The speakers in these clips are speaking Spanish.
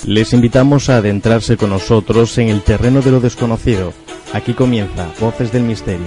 Les invitamos a adentrarse con nosotros en el terreno de lo desconocido. Aquí comienza Voces del Misterio.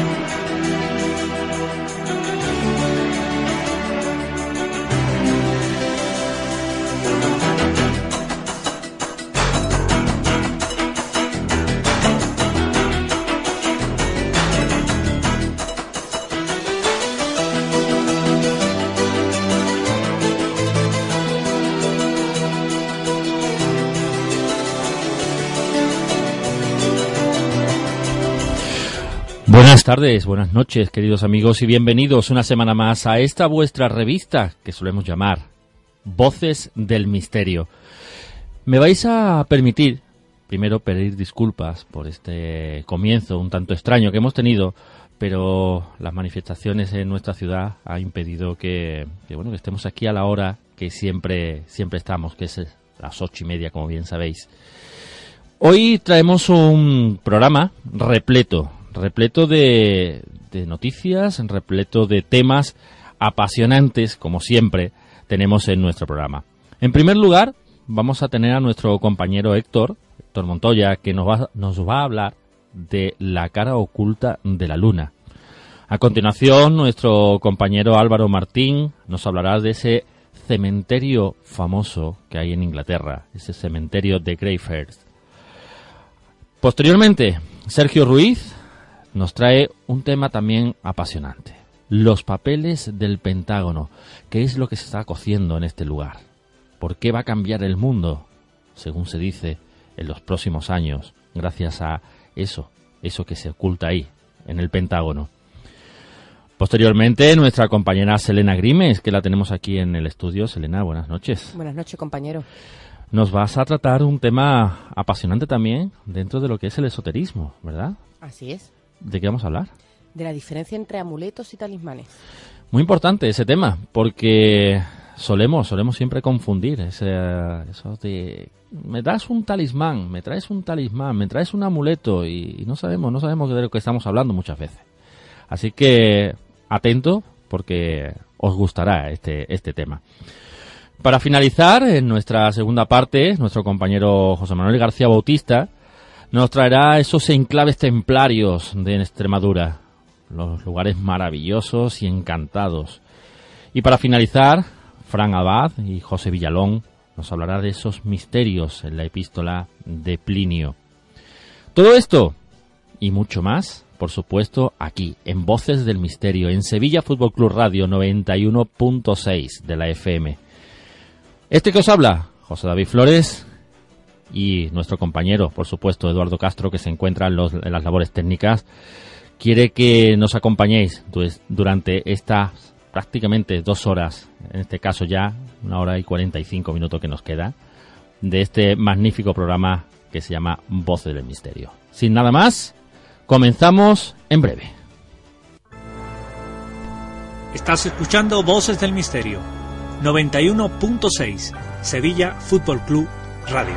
Buenas tardes, buenas noches, queridos amigos, y bienvenidos una semana más a esta vuestra revista que solemos llamar Voces del Misterio. Me vais a permitir, primero, pedir disculpas por este comienzo un tanto extraño que hemos tenido, pero las manifestaciones en nuestra ciudad han impedido que estemos aquí a la hora que siempre estamos, que es las 8:30, como bien sabéis. Hoy traemos un programa repleto de noticias, repleto de temas apasionantes, como siempre tenemos en nuestro programa. En primer lugar, vamos a tener a nuestro compañero Héctor Montoya, que nos va a hablar de la cara oculta de la luna. A continuación, nuestro compañero Álvaro Martín nos hablará de ese cementerio famoso que hay en Inglaterra, ese cementerio de Greyfriars. Posteriormente, Sergio Ruiz nos trae un tema también apasionante: los papeles del Pentágono. ¿Qué es lo que se está cociendo en este lugar? ¿Por qué va a cambiar el mundo, según se dice, en los próximos años, gracias a eso que se oculta ahí, en el Pentágono? Posteriormente, nuestra compañera Selena Grimes, que la tenemos aquí en el estudio. Selena, buenas noches. Buenas noches, compañero. Nos vas a tratar un tema apasionante también dentro de lo que es el esoterismo, ¿verdad? Así es. ¿De qué vamos a hablar? De la diferencia entre amuletos y talismanes. Muy importante ese tema, porque solemos siempre confundir eso de me das un talismán, me traes un talismán, me traes un amuleto, y no sabemos de lo que estamos hablando muchas veces. Así que atento, porque os gustará este tema. Para finalizar, en nuestra segunda parte, nuestro compañero José Manuel García Bautista nos traerá esos enclaves templarios de Extremadura, los lugares maravillosos y encantados. Y para finalizar, Fran Abad y José Villalón nos hablará de esos misterios en la epístola de Plinio. Todo esto y mucho más, por supuesto, aquí, en Voces del Misterio, en Sevilla Fútbol Club Radio 91.6 de la FM. Este que os habla, José David Flores, y nuestro compañero, por supuesto, Eduardo Castro, que se encuentra en las labores técnicas, quiere que nos acompañéis durante estas prácticamente 2 horas, en este caso ya 1 hora y 45 minutos que nos queda, de este magnífico programa que se llama Voces del Misterio. Sin nada más, comenzamos en breve. Estás escuchando Voces del Misterio, 91.6, Sevilla Fútbol Club Radio.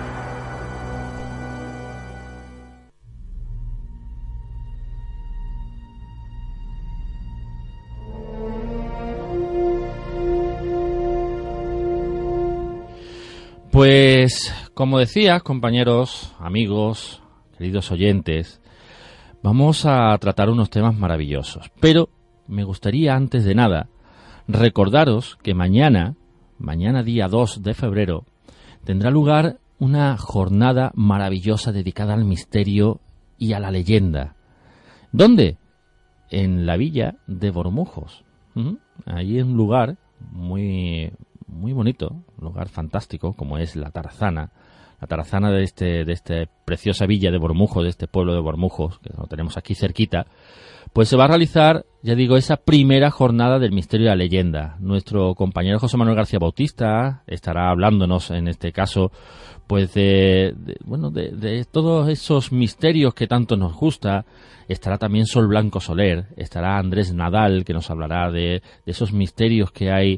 Pues, como decía, compañeros, amigos, queridos oyentes, vamos a tratar unos temas maravillosos. Pero me gustaría, antes de nada, recordaros que mañana día 2 de febrero, tendrá lugar una jornada maravillosa dedicada al misterio y a la leyenda. ¿Dónde? En la villa de Bormujos. Ahí es un lugar muy bonito, un lugar fantástico, como es la Tarazana de esta preciosa villa de Bormujos, de este pueblo de Bormujos, que lo tenemos aquí cerquita. Pues se va a realizar, ya digo, esa primera jornada del misterio y la leyenda. Nuestro compañero José Manuel García Bautista estará hablándonos, en este caso, pues de todos esos misterios que tanto nos gusta. Estará también Sol Blanco Soler, estará Andrés Nadal, que nos hablará de esos misterios que hay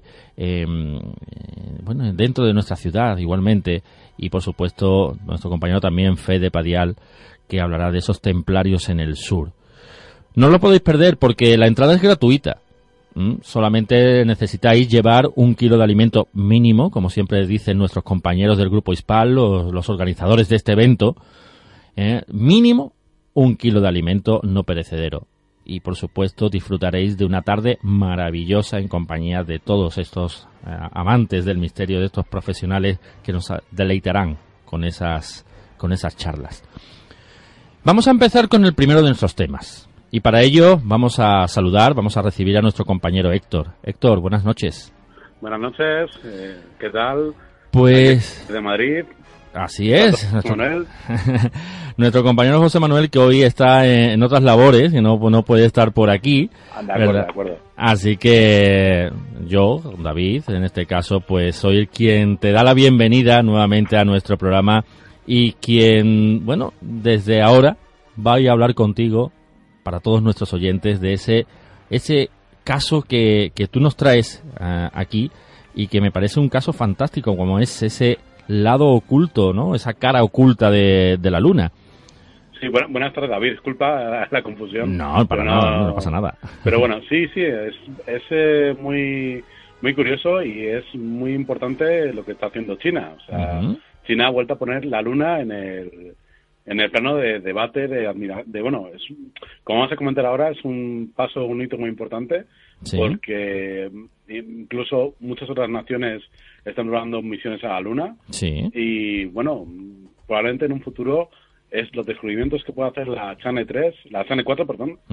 dentro de nuestra ciudad igualmente, y por supuesto nuestro compañero también Fede Padial, que hablará de esos templarios en el sur. No lo podéis perder porque la entrada es gratuita. Solamente necesitáis llevar 1 kilo de alimento mínimo, como siempre dicen nuestros compañeros del Grupo Hispal, los organizadores de este evento. Mínimo 1 kilo de alimento no perecedero. Y, por supuesto, disfrutaréis de una tarde maravillosa en compañía de todos estos amantes del misterio, de estos profesionales que nos deleitarán con esas charlas. Vamos a empezar con el primero de nuestros temas. Y para ello vamos a recibir a nuestro compañero Héctor. Héctor, buenas noches. Buenas noches, ¿qué tal? Pues... De Madrid. Así es. Manuel. Nuestro compañero José Manuel, que hoy está en otras labores y no puede estar por aquí. De acuerdo. Así que yo, David, en este caso, pues soy quien te da la bienvenida nuevamente a nuestro programa y quien, bueno, desde ahora va a hablar contigo para todos nuestros oyentes de ese caso que tú nos traes aquí y que me parece un caso fantástico, como es ese lado oculto, ¿no? Esa cara oculta de la Luna. Sí, buenas tardes, David. Disculpa la confusión. No pasa nada. Pero bueno, sí, es muy curioso y es muy importante lo que está haciendo China. O sea, China ha vuelto a poner la Luna en el plano de debate, como vamos a comentar ahora, es un hito muy importante, sí. Porque incluso muchas otras naciones están probando misiones a la Luna. Sí. Y bueno, probablemente en un futuro los descubrimientos que puede hacer la Chang'e 4,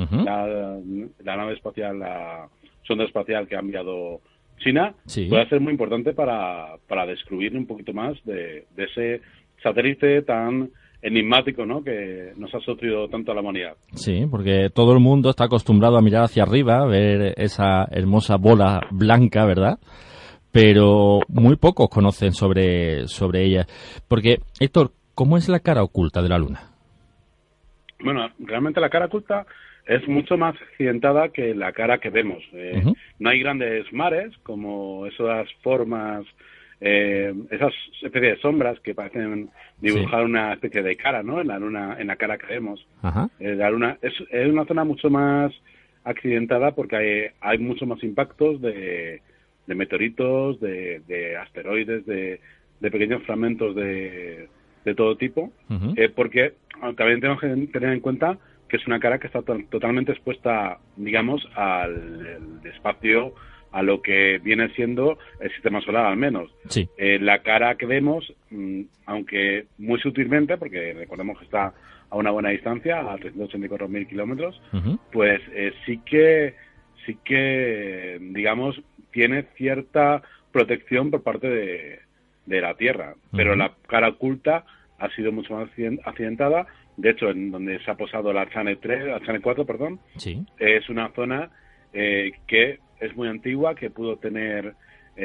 la nave espacial, la sonda espacial que ha enviado China, sí. Puede ser muy importante para descubrir un poquito más de ese satélite tan enigmático, ¿no?, que nos ha sufrido tanto a la humanidad. Sí, porque todo el mundo está acostumbrado a mirar hacia arriba, a ver esa hermosa bola blanca, ¿verdad? Pero muy pocos conocen sobre ella. Porque, Héctor, ¿cómo es la cara oculta de la Luna? Bueno, realmente la cara oculta es mucho más accidentada que la cara que vemos. No hay grandes mares, como esas formas, esas especies de sombras que parecen dibujar una especie de cara, ¿no?, en la Luna, en la cara que vemos. La Luna es una zona mucho más accidentada porque hay mucho más impactos de meteoritos, de asteroides, de pequeños fragmentos de todo tipo, porque también tenemos que tener en cuenta que es una cara que está totalmente expuesta, digamos, al espacio, a lo que viene siendo el sistema solar, al menos. Sí. La cara que vemos, aunque muy sutilmente, porque recordemos que está a una buena distancia, a 384.000 kilómetros, pues sí que, digamos, tiene cierta protección por parte de la Tierra. Pero la cara oculta ha sido mucho más accidentada. De hecho, en donde se ha posado la Chang'e 4, sí. Es una zona que es muy antigua, que pudo tener,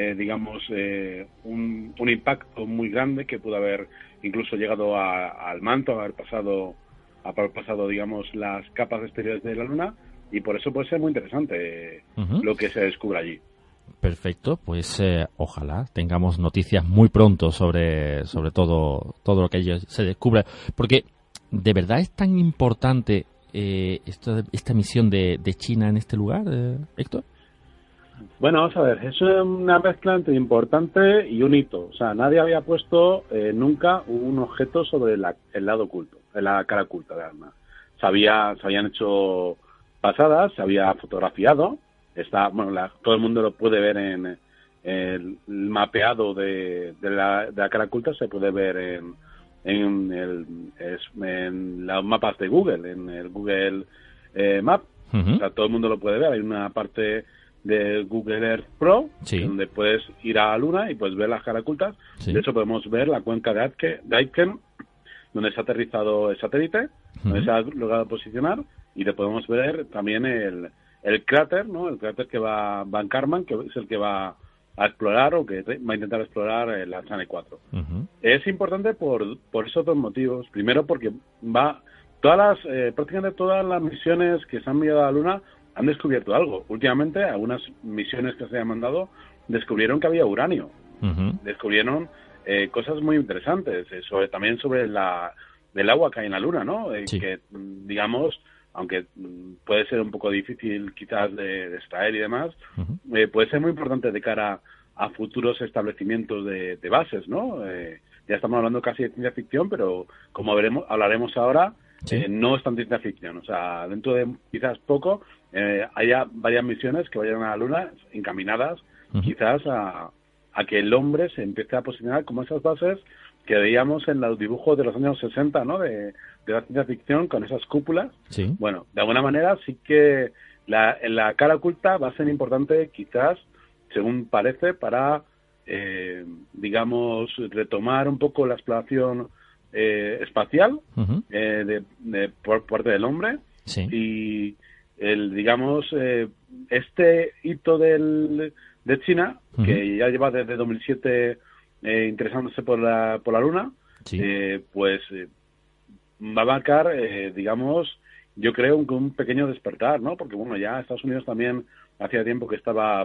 un impacto muy grande, que pudo haber incluso llegado al manto, haber pasado, digamos, las capas exteriores de la Luna, y por eso puede ser muy interesante lo que se descubre allí. Perfecto, pues ojalá tengamos noticias muy pronto sobre todo lo que se descubre, porque ¿de verdad es tan importante esta misión de China en este lugar, Héctor? Bueno, vamos a ver, es una mezcla entre importante y un hito. O sea, nadie había puesto nunca un objeto sobre el lado oculto, la cara oculta de la Luna. Se habían hecho pasadas, se había fotografiado. Todo el mundo lo puede ver en el mapeado de la cara oculta, se puede ver en los mapas de Google, en el Google Map. O sea, todo el mundo lo puede ver. Hay una parte de Google Earth Pro, sí, donde puedes ir a la Luna y puedes ver las caras ocultas. Sí. De hecho, podemos ver la cuenca de Aitken, donde se ha aterrizado el satélite, donde se ha logrado posicionar, y le podemos ver también el cráter, ¿no? El cráter que va Van Karman, que es el que va a explorar, o que va a intentar explorar la Chang'e 4. Es importante por esos dos motivos. Primero, porque prácticamente todas las misiones que se han enviado a la Luna han descubierto algo. Últimamente, algunas misiones que se han mandado descubrieron que había uranio. Descubrieron cosas muy interesantes, también sobre el agua que hay en la Luna, ¿no? Sí. Que, digamos, aunque puede ser un poco difícil quizás de extraer y demás, puede ser muy importante de cara a futuros establecimientos de bases, ¿no? Ya estamos hablando casi de ciencia ficción, pero como hablaremos ahora, no es tan ciencia ficción. O sea, dentro de quizás poco haya varias misiones que vayan a la Luna encaminadas quizás a que el hombre se empiece a posicionar como esas bases que veíamos en los dibujos de los años 60, ¿no? De la ciencia ficción con esas cúpulas. Sí. Bueno, de alguna manera sí que la cara oculta va a ser importante quizás, según parece, para, digamos, retomar un poco la exploración espacial por parte del hombre. Sí. Y, digamos, este hito de China, que ya lleva desde 2007 interesándose por la Luna, pues va a marcar, digamos, yo creo un pequeño despertar, ¿no? Porque, bueno, ya Estados Unidos también hacía tiempo que estaba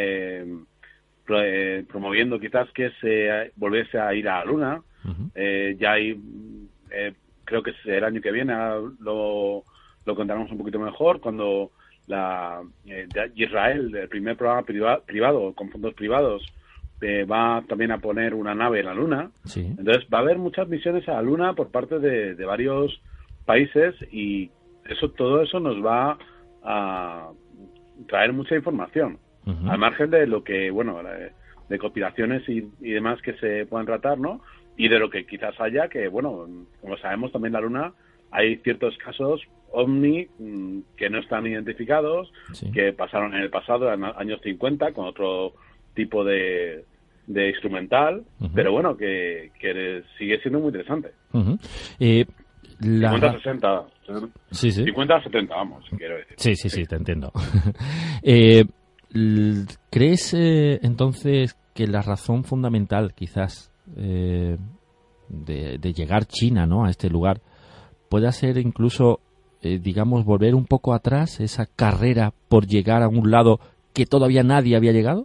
promoviendo quizás que se volviese a ir a la Luna. Ya hay, creo que el año que viene lo contaremos un poquito mejor, cuando Israel, el primer programa privado con fondos privados, va también a poner una nave en la Luna. Sí. Entonces va a haber muchas misiones a la Luna por parte de varios países, y todo eso nos va a traer mucha información, al margen de lo que, bueno, de conspiraciones y demás que se puedan tratar, ¿no? Y de lo que quizás haya, que, bueno, como sabemos también en la Luna hay ciertos casos ovni que no están identificados, que pasaron en el pasado, en los años 50, con otro tipo de instrumental, pero bueno, que sigue siendo muy interesante. 50-60. Sí. 50-70, vamos, quiero decir. Sí, te entiendo. ¿Crees entonces que la razón fundamental, quizás, de llegar China, ¿no?, a este lugar, pueda ser incluso, digamos, volver un poco atrás esa carrera por llegar a un lado que todavía nadie había llegado?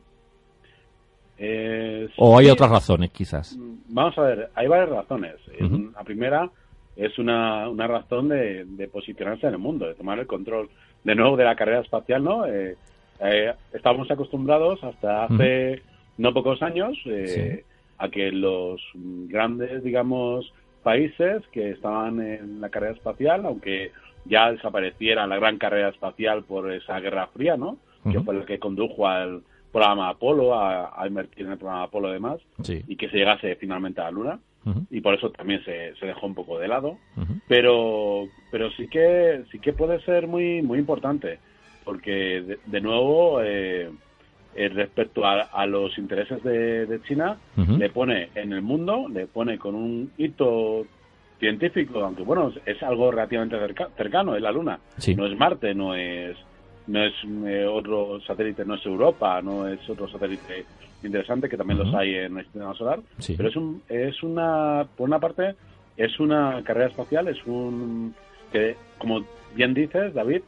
¿O hay otras razones, quizás? Vamos a ver, hay varias razones. La primera es una razón de posicionarse en el mundo, de tomar el control de nuevo de la carrera espacial, ¿no? Estábamos acostumbrados hasta hace no pocos años a que los grandes, digamos, países que estaban en la carrera espacial, aunque ya desapareciera la gran carrera espacial por esa Guerra Fría, ¿no? Que fue la que condujo al programa Apolo, a invertir en el programa Apolo y demás, y que se llegase finalmente a la Luna, y por eso también se dejó un poco de lado, pero sí que puede ser muy muy importante, porque de nuevo respecto a los intereses de China, le pone en el mundo, le pone con un hito científico, aunque bueno, es algo relativamente cercano, es la Luna, no es Marte, no es otro satélite, no es Europa, no es otro satélite interesante, que también los hay en el sistema solar, pero por una parte es una carrera espacial, que, como bien dices, David,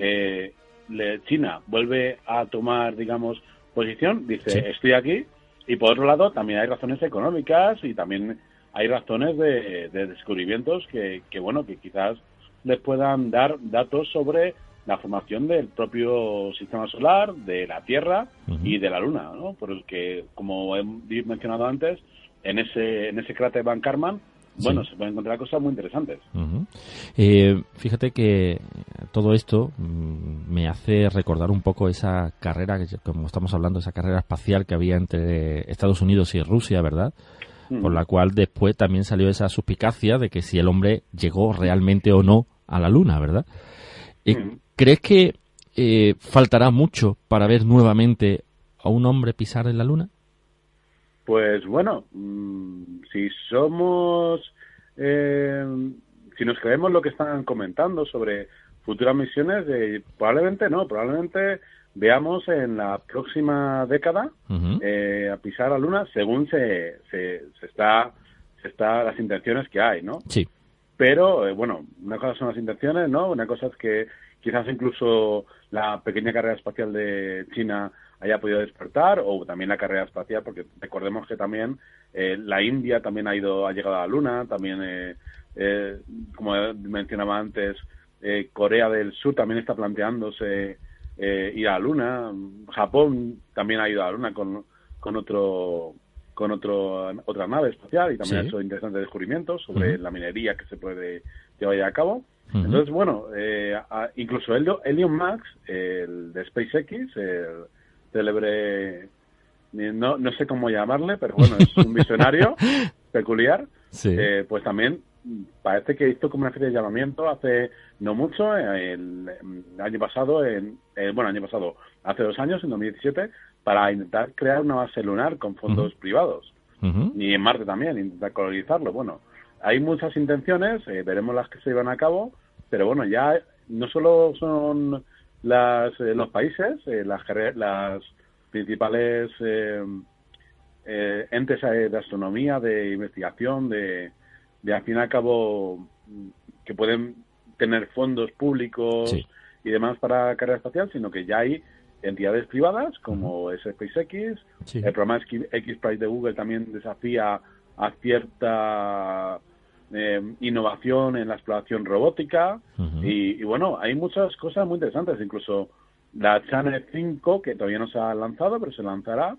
China vuelve a tomar, digamos, posición, dice, estoy aquí, y por otro lado también hay razones económicas y también hay razones de descubrimientos que bueno, que quizás les puedan dar datos sobre la formación del propio sistema solar, de la Tierra y de la Luna, ¿no? Porque, como he mencionado antes, en ese cráter Van Karman, bueno, se pueden encontrar cosas muy interesantes. Fíjate que todo esto me hace recordar un poco esa carrera, como estamos hablando, esa carrera espacial que había entre Estados Unidos y Rusia, ¿verdad? Por la cual después también salió esa suspicacia de que si el hombre llegó realmente o no a la Luna, ¿verdad? ¿Crees que faltará mucho para ver nuevamente a un hombre pisar en la Luna? Pues bueno, si nos creemos lo que están comentando sobre futuras misiones, probablemente veamos en la próxima década a pisar la Luna, según se está las intenciones que hay, ¿no? Sí. Pero, bueno, una cosa son las intenciones, ¿no? Una cosa es que quizás incluso la pequeña carrera espacial de China haya podido despertar, o también la carrera espacial, porque recordemos que también la India también ha llegado a la Luna, también, como mencionaba antes, Corea del Sur también está planteándose ir a la Luna. Japón también ha ido a la Luna con otra nave espacial y también ha hecho interesantes descubrimientos sobre la minería que se puede llevar a cabo. Entonces, bueno, incluso Elon Musk, el de SpaceX, el célebre, no sé cómo llamarle, pero bueno, es un visionario peculiar, pues también parece que hizo como una especie de llamamiento hace no mucho, el año pasado, hace 2 años, en 2017, para intentar crear una base lunar con fondos privados. Y en Marte también, intentar colonizarlo. Bueno, hay muchas intenciones, veremos las que se llevan a cabo, pero bueno, ya no solo son los países, las principales entes de astronomía, de investigación, de al fin y al cabo que pueden tener fondos públicos y demás para carrera espacial, sino que ya hay entidades privadas como es SpaceX, el programa X-Prize de Google también desafía a cierta innovación en la exploración robótica y bueno, hay muchas cosas muy interesantes, incluso la Channel 5 que todavía no se ha lanzado pero se lanzará,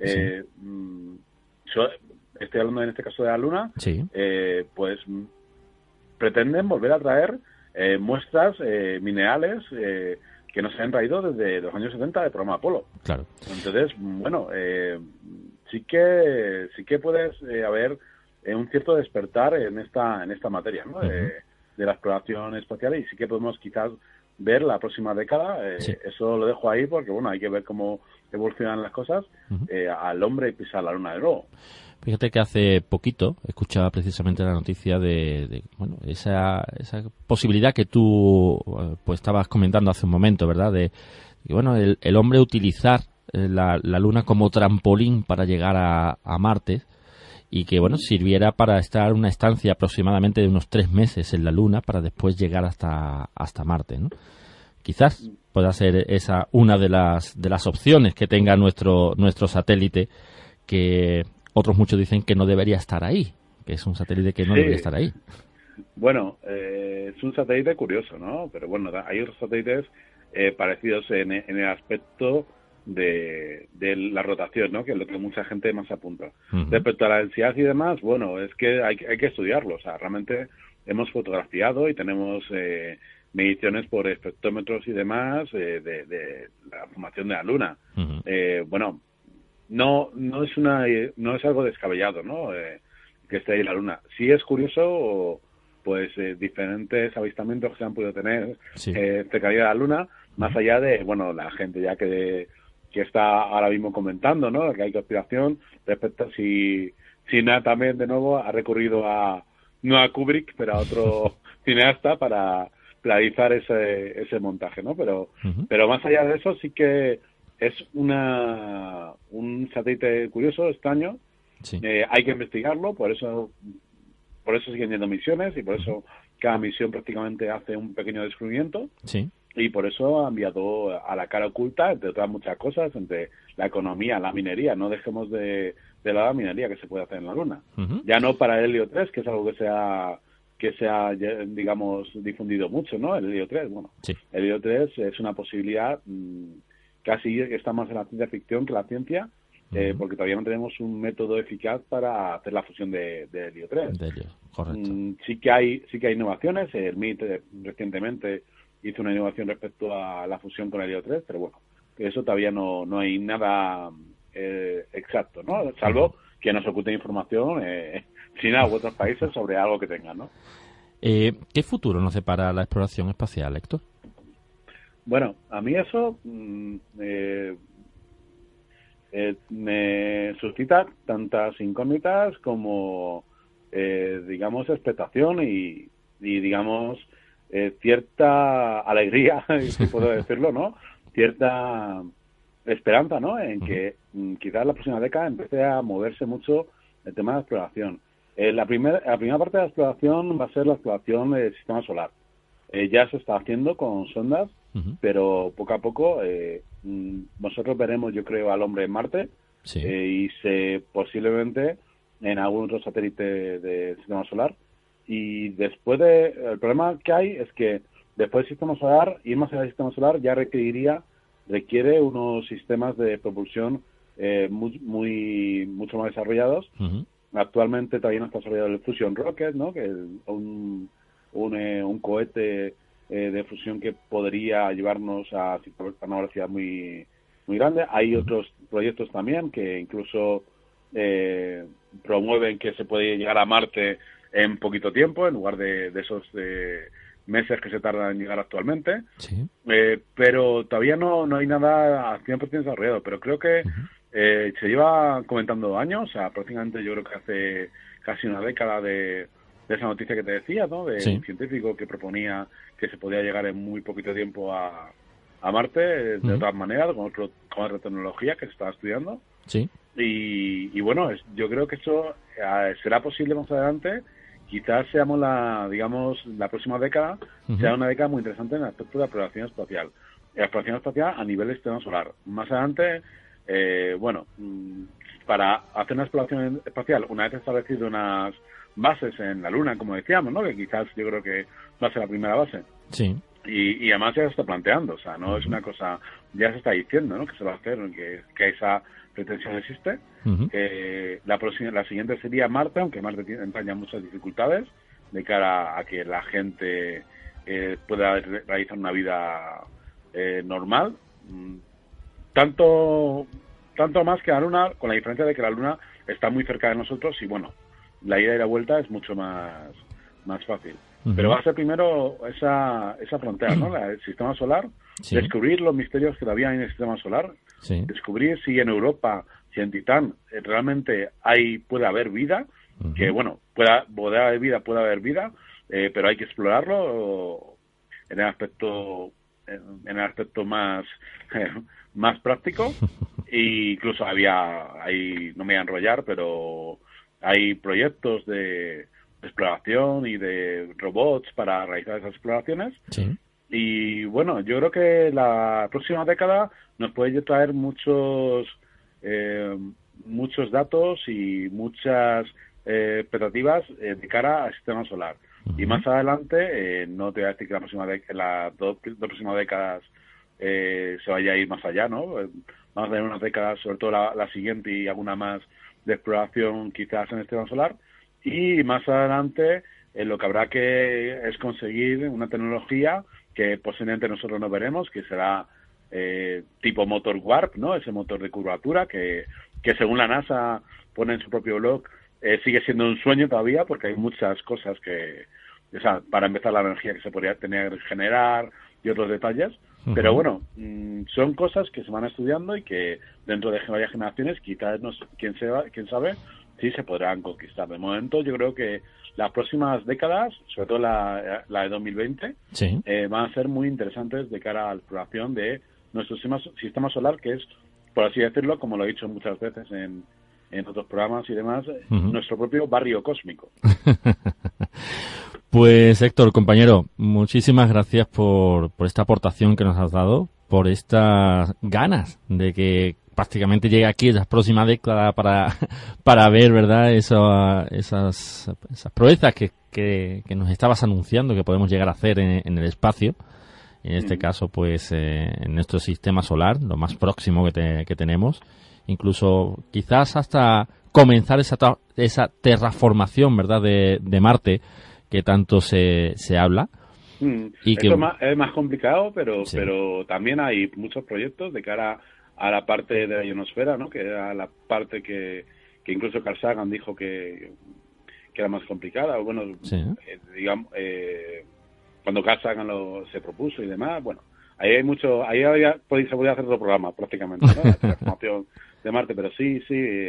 estoy hablando en este caso de la Luna, pues pretenden volver a traer muestras minerales que no se han traído desde los años 70 del programa Apolo. Claro. Entonces, bueno, sí que puedes haber un cierto despertar en esta materia, ¿no? De la exploración espacial, y sí que podemos quizás ver la próxima década. Eso lo dejo ahí porque, bueno, hay que ver cómo evolucionan las cosas al hombre y pisar la Luna de nuevo. Fíjate que hace poquito escuchaba precisamente la noticia de esa posibilidad que tú pues estabas comentando hace un momento, ¿verdad? De bueno, el hombre utilizar la Luna como trampolín para llegar a Marte, y que bueno, sirviera para estar una estancia aproximadamente de unos 3 meses en la Luna para después llegar hasta Marte, ¿no? Quizás pueda ser esa una de las opciones que tenga nuestro satélite, que otros muchos dicen que no debería estar ahí, que es un satélite que no debería estar ahí. Bueno, es un satélite curioso, ¿no? Pero bueno, hay otros satélites parecidos en el aspecto de la rotación, ¿no? Que es lo que mucha gente más apunta. Respecto a la densidad y demás, bueno, es que hay que estudiarlo. O sea, realmente hemos fotografiado y tenemos mediciones por espectrómetros y demás de la formación de la Luna. Bueno, no es algo descabellado, ¿no? Que esté ahí la Luna. Sí es curioso, pues diferentes avistamientos que se han podido tener cerca de la Luna, más allá de, bueno, la gente ya que está ahora mismo comentando, ¿no? Que hay conspiración respecto a si China también de nuevo ha recurrido no a Kubrick, pero a otro cineasta para realizar ese montaje, ¿no? Pero más allá de eso sí que es un satélite curioso, extraño. Hay que investigarlo, por eso siguen yendo misiones y por eso cada misión prácticamente hace un pequeño descubrimiento. Y por eso ha enviado a la cara oculta, entre otras muchas cosas, entre la economía, la minería. No dejemos de lado la minería que se puede hacer en la Luna. Ya no para el helio 3, que es algo que se ha, digamos, difundido mucho, ¿no? El helio 3, bueno. El helio 3 es una posibilidad casi que está más en la ciencia ficción que la ciencia, porque todavía no tenemos un método eficaz para hacer la fusión de helio 3. De helio, correcto. Sí que hay innovaciones. El MIT recientemente hizo una innovación respecto a la fusión con helio 3, pero bueno, eso todavía no hay nada exacto, ¿no? Salvo que nos oculten información China u otros países sobre algo que tengan, ¿no? ¿Qué futuro nos depara la exploración espacial, Héctor? Bueno, a mí eso me suscita tantas incógnitas como, digamos, expectación y digamos, cierta alegría, si puedo decirlo, ¿no? Cierta esperanza, ¿no? En que quizás la próxima década empiece a moverse mucho el tema de la exploración. La primera parte de la exploración va a ser la exploración del sistema solar. Ya se está haciendo con sondas, pero poco a poco nosotros veremos, yo creo, al hombre en Marte y posiblemente en algún otro satélite del sistema solar. Y después el problema que hay es que Después del sistema solar, ir más allá del sistema solar ya requiere unos sistemas de propulsión mucho más desarrollados. Uh-huh. Actualmente todavía no está desarrollado el Fusion Rocket, ¿no? Que es un cohete de fusión que podría llevarnos a una velocidad muy grande. Hay otros proyectos también que incluso promueven que se puede llegar a Marte en poquito tiempo, en lugar de esos meses que se tardan en llegar actualmente. Sí. Pero todavía no hay nada al 100% desarrollado, pero creo que se lleva comentando años, o sea, prácticamente yo creo que hace casi una década de esa noticia que te decía, ¿no? De un científico que proponía que se podía llegar en muy poquito tiempo a Marte, de otras maneras, con otra tecnología que se estaba estudiando. Sí. Y bueno, yo creo que eso será posible más adelante. Quizás seamos la próxima década sea una década muy interesante en el aspecto de la exploración espacial. La exploración espacial a nivel del sistema solar. Más adelante, para hacer una exploración espacial, una vez establecido unas bases en la Luna, como decíamos, ¿no? Que quizás yo creo que va a ser la primera base. Sí. Y además ya se está planteando, o sea, no es una cosa, ya se está diciendo, ¿no? Que se va a hacer, que esa pretensión existe. La siguiente sería Marte, aunque Marte entraña muchas dificultades de cara a que la gente pueda realizar una vida normal. Tanto más que la Luna, con la diferencia de que la Luna está muy cerca de nosotros y bueno, la ida y la vuelta es mucho más fácil. Pero va a ser primero esa frontera, ¿no? El sistema solar, descubrir los misterios que todavía hay en el sistema solar, descubrir si en Europa, si en Titán realmente puede haber vida, que bueno, puede haber vida, pero hay que explorarlo en el aspecto más práctico. E incluso no me voy a enrollar, pero hay proyectos de exploración y de robots para realizar esas exploraciones. Sí. Y bueno, yo creo que la próxima década nos puede traer muchos datos y muchas expectativas de cara al sistema solar. Y más adelante, no te voy a decir que las dos próximas décadas se vaya a ir más allá, ¿no? Vamos a tener unas décadas, sobre todo la siguiente y alguna más de exploración quizás en el sistema solar. Y más adelante lo que habrá que es conseguir una tecnología que posiblemente nosotros no veremos, que será tipo motor warp, ¿no? Ese motor de curvatura que según la NASA pone en su propio blog, sigue siendo un sueño todavía porque hay muchas cosas para empezar la energía que se podría tener que generar y otros detalles. Pero bueno, son cosas que se van estudiando y que dentro de varias generaciones quizás quién sabe sí se podrán conquistar. De momento yo creo que las próximas décadas, sobre todo la de 2020, van a ser muy interesantes de cara a la exploración de nuestro sistema solar, que es, por así decirlo, como lo he dicho muchas veces en otros programas y demás, nuestro propio barrio cósmico. Pues Héctor, compañero, muchísimas gracias por esta aportación que nos has dado, por estas ganas de que prácticamente llegue aquí en la próxima década para ver, ¿verdad?, esas proezas que nos estabas anunciando que podemos llegar a hacer en el espacio. En este caso, pues, en nuestro sistema solar, lo más próximo que tenemos. Incluso quizás hasta comenzar esa terraformación, ¿verdad?, de Marte, que tanto se habla. Y Esto es más complicado, pero también hay muchos proyectos de cara a la parte de la ionosfera, ¿no? Que era la parte que incluso Carl Sagan dijo que era más complicada. Bueno, digamos, cuando Carl Sagan se propuso y demás, bueno, ahí se podría hacer otro programa prácticamente, ¿no? La transformación de Marte, pero sí,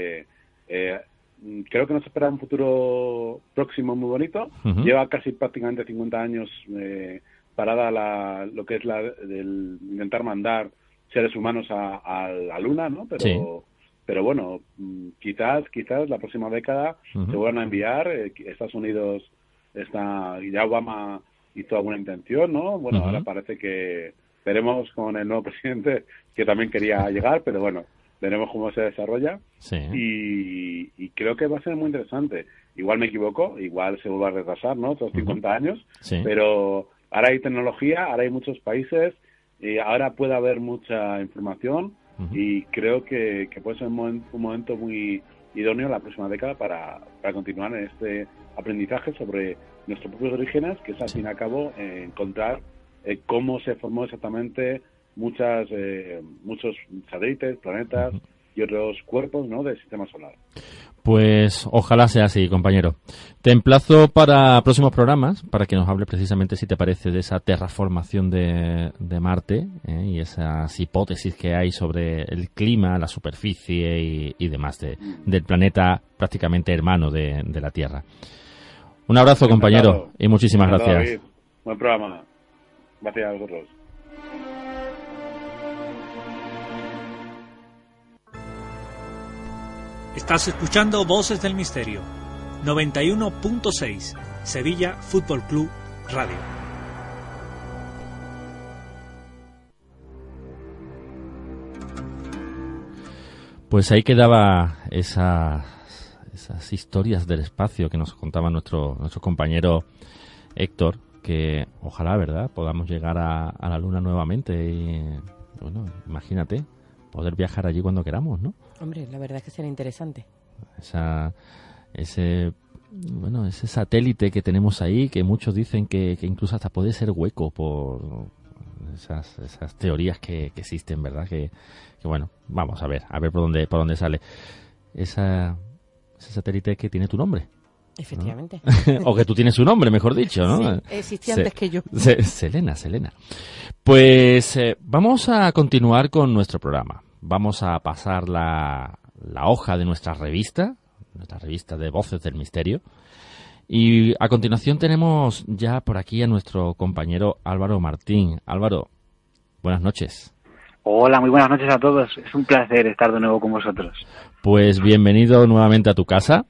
creo que nos espera un futuro próximo muy bonito. Lleva casi prácticamente 50 años parada lo que es del intentar mandar seres humanos a la Luna, ¿no? Pero bueno, quizás la próxima década se vuelvan a enviar. Estados Unidos ya Obama hizo alguna intención, ¿no? Bueno, ahora parece que veremos con el nuevo presidente que también quería llegar, pero bueno, veremos cómo se desarrolla. Y creo que va a ser muy interesante. Igual me equivoco, igual se vuelve a retrasar, ¿no? Otros 50 años, pero ahora hay tecnología, ahora hay muchos países, ahora puede haber mucha información y creo que puede ser un momento muy idóneo en la próxima década para continuar en este aprendizaje sobre nuestros propios orígenes, que es al fin y al cabo encontrar cómo se formó exactamente muchos satélites, planetas y otros cuerpos, ¿no?, del sistema solar. Pues ojalá sea así, compañero. Te emplazo para próximos programas para que nos hable precisamente, si te parece, de esa terraformación de Marte y esas hipótesis que hay sobre el clima, la superficie y demás del planeta prácticamente hermano de la Tierra. Un abrazo, compañero, y muchísimas gracias. David. Buen programa. Gracias a vosotros. Estás escuchando Voces del Misterio, 91.6, Sevilla Fútbol Club Radio. Pues ahí quedaba esas historias del espacio que nos contaba nuestro compañero Héctor, que ojalá, ¿verdad?, podamos llegar a la Luna nuevamente y, bueno, imagínate, poder viajar allí cuando queramos, ¿no? Hombre, la verdad es que sería interesante. Ese satélite que tenemos ahí, que muchos dicen que incluso hasta puede ser hueco por esas teorías que existen, ¿verdad? Que bueno, vamos a ver por dónde sale. Ese satélite que tiene tu nombre. Efectivamente. ¿No? O que tú tienes su nombre, mejor dicho, ¿no? Sí, existía antes que yo. Selena. Pues vamos a continuar con nuestro programa. Vamos a pasar la hoja de nuestra revista de Voces del Misterio. Y a continuación tenemos ya por aquí a nuestro compañero Álvaro Martín. Álvaro, buenas noches. Hola, muy buenas noches a todos. Es un placer estar de nuevo con vosotros. Pues bienvenido nuevamente a tu casa.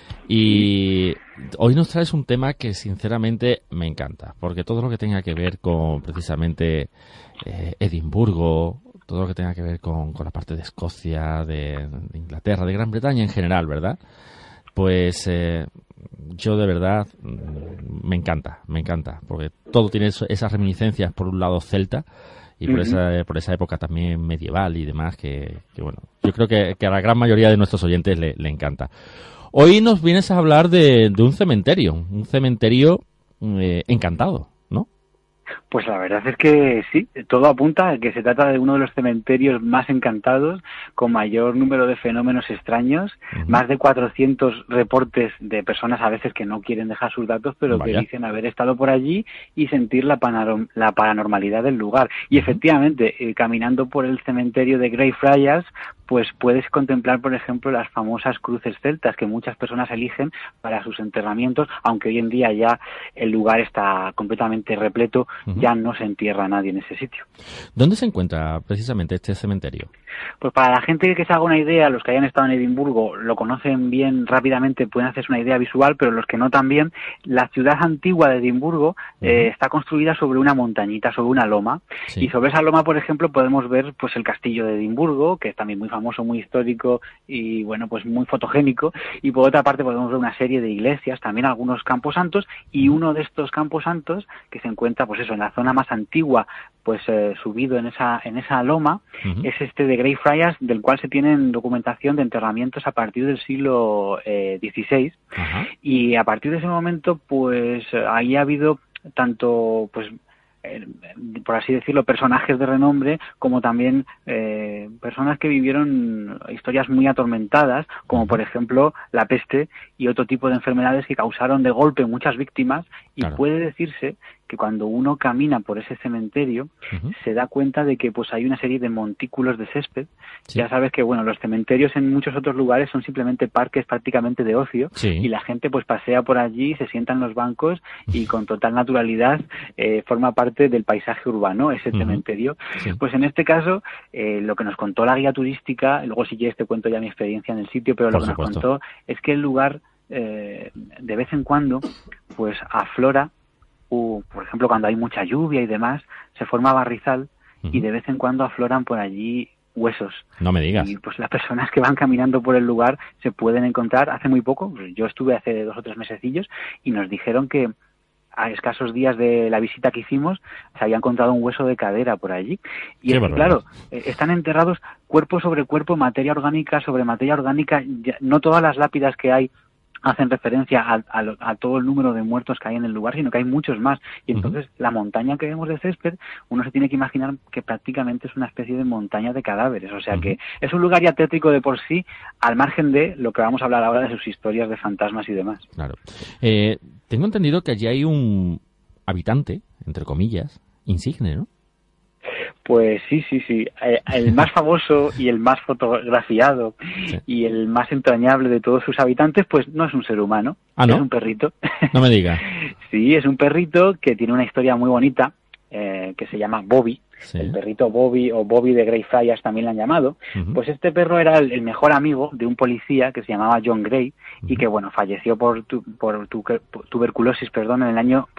Y hoy nos traes un tema que sinceramente me encanta, porque todo lo que tenga que ver con precisamente Edimburgo, todo lo que tenga que ver con la parte de Escocia, de Inglaterra, de Gran Bretaña en general, ¿verdad? Pues yo de verdad me encanta, porque todo tiene esas reminiscencias, por un lado celta, y por esa época también medieval y demás, que bueno, yo creo que a la gran mayoría de nuestros oyentes le encanta. Hoy nos vienes a hablar de un cementerio encantado, ¿no? Pues la verdad es que sí, todo apunta a que se trata de uno de los cementerios más encantados, con mayor número de fenómenos extraños, más de 400 reportes de personas a veces que no quieren dejar sus datos, pero que dicen haber estado por allí y sentir la paranormalidad del lugar. Y efectivamente, caminando por el cementerio de Greyfriars, pues puedes contemplar, por ejemplo, las famosas cruces celtas que muchas personas eligen para sus enterramientos, aunque hoy en día ya el lugar está completamente repleto, ya no se entierra a nadie en ese sitio. ¿Dónde se encuentra precisamente este cementerio? Pues para la gente que se haga una idea, los que hayan estado en Edimburgo lo conocen bien rápidamente, pueden hacerse una idea visual, pero los que no también, la ciudad antigua de Edimburgo está construida sobre una montañita, sobre una loma, y sobre esa loma, por ejemplo, podemos ver pues el castillo de Edimburgo, que es también muy famoso, muy histórico y bueno, pues muy fotogénico, y por otra parte podemos ver una serie de iglesias, también algunos campos santos, y uno de estos campos santos que se encuentra pues eso, en la zona más antigua, pues subido en esa loma, es este de Greyfriars, del cual se tienen documentación de enterramientos a partir del siglo XVI, y a partir de ese momento pues ahí ha habido tanto pues por así decirlo, personajes de renombre, como también personas que vivieron historias muy atormentadas, como por ejemplo la peste y otro tipo de enfermedades que causaron de golpe muchas víctimas, y puede decirse que cuando uno camina por ese cementerio se da cuenta de que pues hay una serie de montículos de césped. Ya sabes que bueno, los cementerios en muchos otros lugares son simplemente parques prácticamente de ocio, y la gente pues pasea por allí, se sienta en los bancos y con total naturalidad forma parte del paisaje urbano ese cementerio. Pues en este caso lo que nos contó la guía turística, luego si quieres te cuento ya mi experiencia en el sitio, pero lo que nos contó es que el lugar de vez en cuando pues aflora, por ejemplo cuando hay mucha lluvia y demás, se forma barrizal y de vez en cuando afloran por allí huesos. No me digas. Y pues las personas que van caminando por el lugar se pueden encontrar. Hace muy poco, yo estuve hace 2 o 3 mesecillos y nos dijeron que a escasos días de la visita que hicimos, se había encontrado un hueso de cadera por allí. Y es que, claro, están enterrados cuerpo sobre cuerpo, materia orgánica sobre materia orgánica. No todas las lápidas que hay hacen referencia a todo el número de muertos que hay en el lugar, sino que hay muchos más. Y entonces la montaña que vemos de césped, uno se tiene que imaginar que prácticamente es una especie de montaña de cadáveres. O sea que es un lugar ya tétrico de por sí, al margen de lo que vamos a hablar ahora de sus historias de fantasmas y demás. Claro. Tengo entendido que allí hay un habitante, entre comillas, insigne, ¿no? Pues sí. El más famoso y el más fotografiado y el más entrañable de todos sus habitantes, pues no es un ser humano, ¿no? Es un perrito. No me digas. Sí, es un perrito que tiene una historia muy bonita, que se llama Bobby. Sí. El perrito Bobby, o Bobby de Greyfriars también lo han llamado. Pues este perro era el mejor amigo de un policía que se llamaba John Gray y que, bueno, falleció por tuberculosis, en el año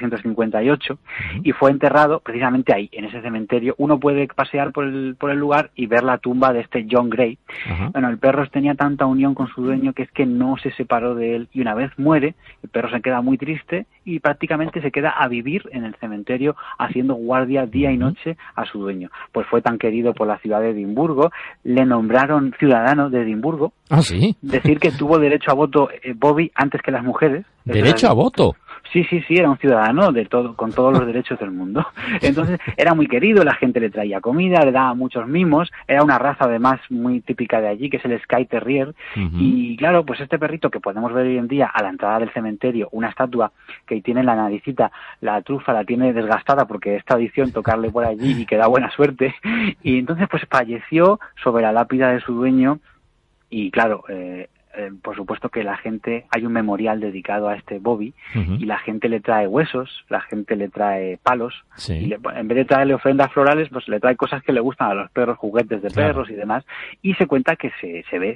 1858 y fue enterrado precisamente ahí, en ese cementerio. Uno puede pasear por el lugar y ver la tumba de este John Gray. Bueno, el perro tenía tanta unión con su dueño que es que no se separó de él, y una vez muere, el perro se queda muy triste y prácticamente se queda a vivir en el cementerio haciendo guardia día y noche a su dueño. Pues fue tan querido por la ciudad de Edimburgo, le nombraron ciudadano de Edimburgo. ¿Ah, sí? Decir que tuvo derecho a voto Bobby antes que las mujeres. ¿Derecho a voto? Sí, era un ciudadano con todos los derechos del mundo. Entonces era muy querido, la gente le traía comida, le daba muchos mimos, era una raza además muy típica de allí, que es el Skye Terrier. Y claro, pues este perrito que podemos ver hoy en día a la entrada del cementerio, una estatua que tiene la naricita, la trufa la tiene desgastada porque es tradición tocarle por allí y que da buena suerte. Y entonces pues falleció sobre la lápida de su dueño. Y claro, por supuesto que hay un memorial dedicado a este Bobby, y la gente le trae huesos, la gente le trae palos, y en vez de traerle ofrendas florales, pues le trae cosas que le gustan a los perros, juguetes de perros y demás, y se cuenta que se ve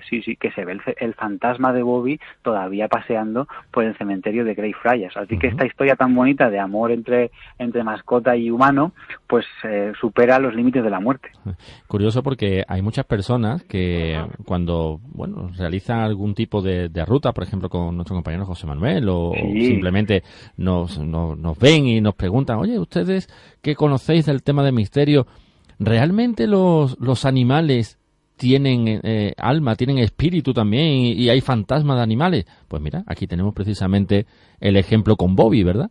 el fantasma de Bobby todavía paseando por el cementerio de Greyfriars. Así que esta historia tan bonita de amor entre mascota y humano, pues supera los límites de la muerte. Curioso, porque hay muchas personas que cuando realizan algún tipo de ruta, por ejemplo con nuestro compañero José Manuel, o simplemente nos ven y nos preguntan: oye, ustedes que conocéis del tema de misterio, ¿realmente los animales tienen alma, tienen espíritu también, y hay fantasmas de animales? Pues mira, aquí tenemos precisamente el ejemplo con Bobby, ¿verdad?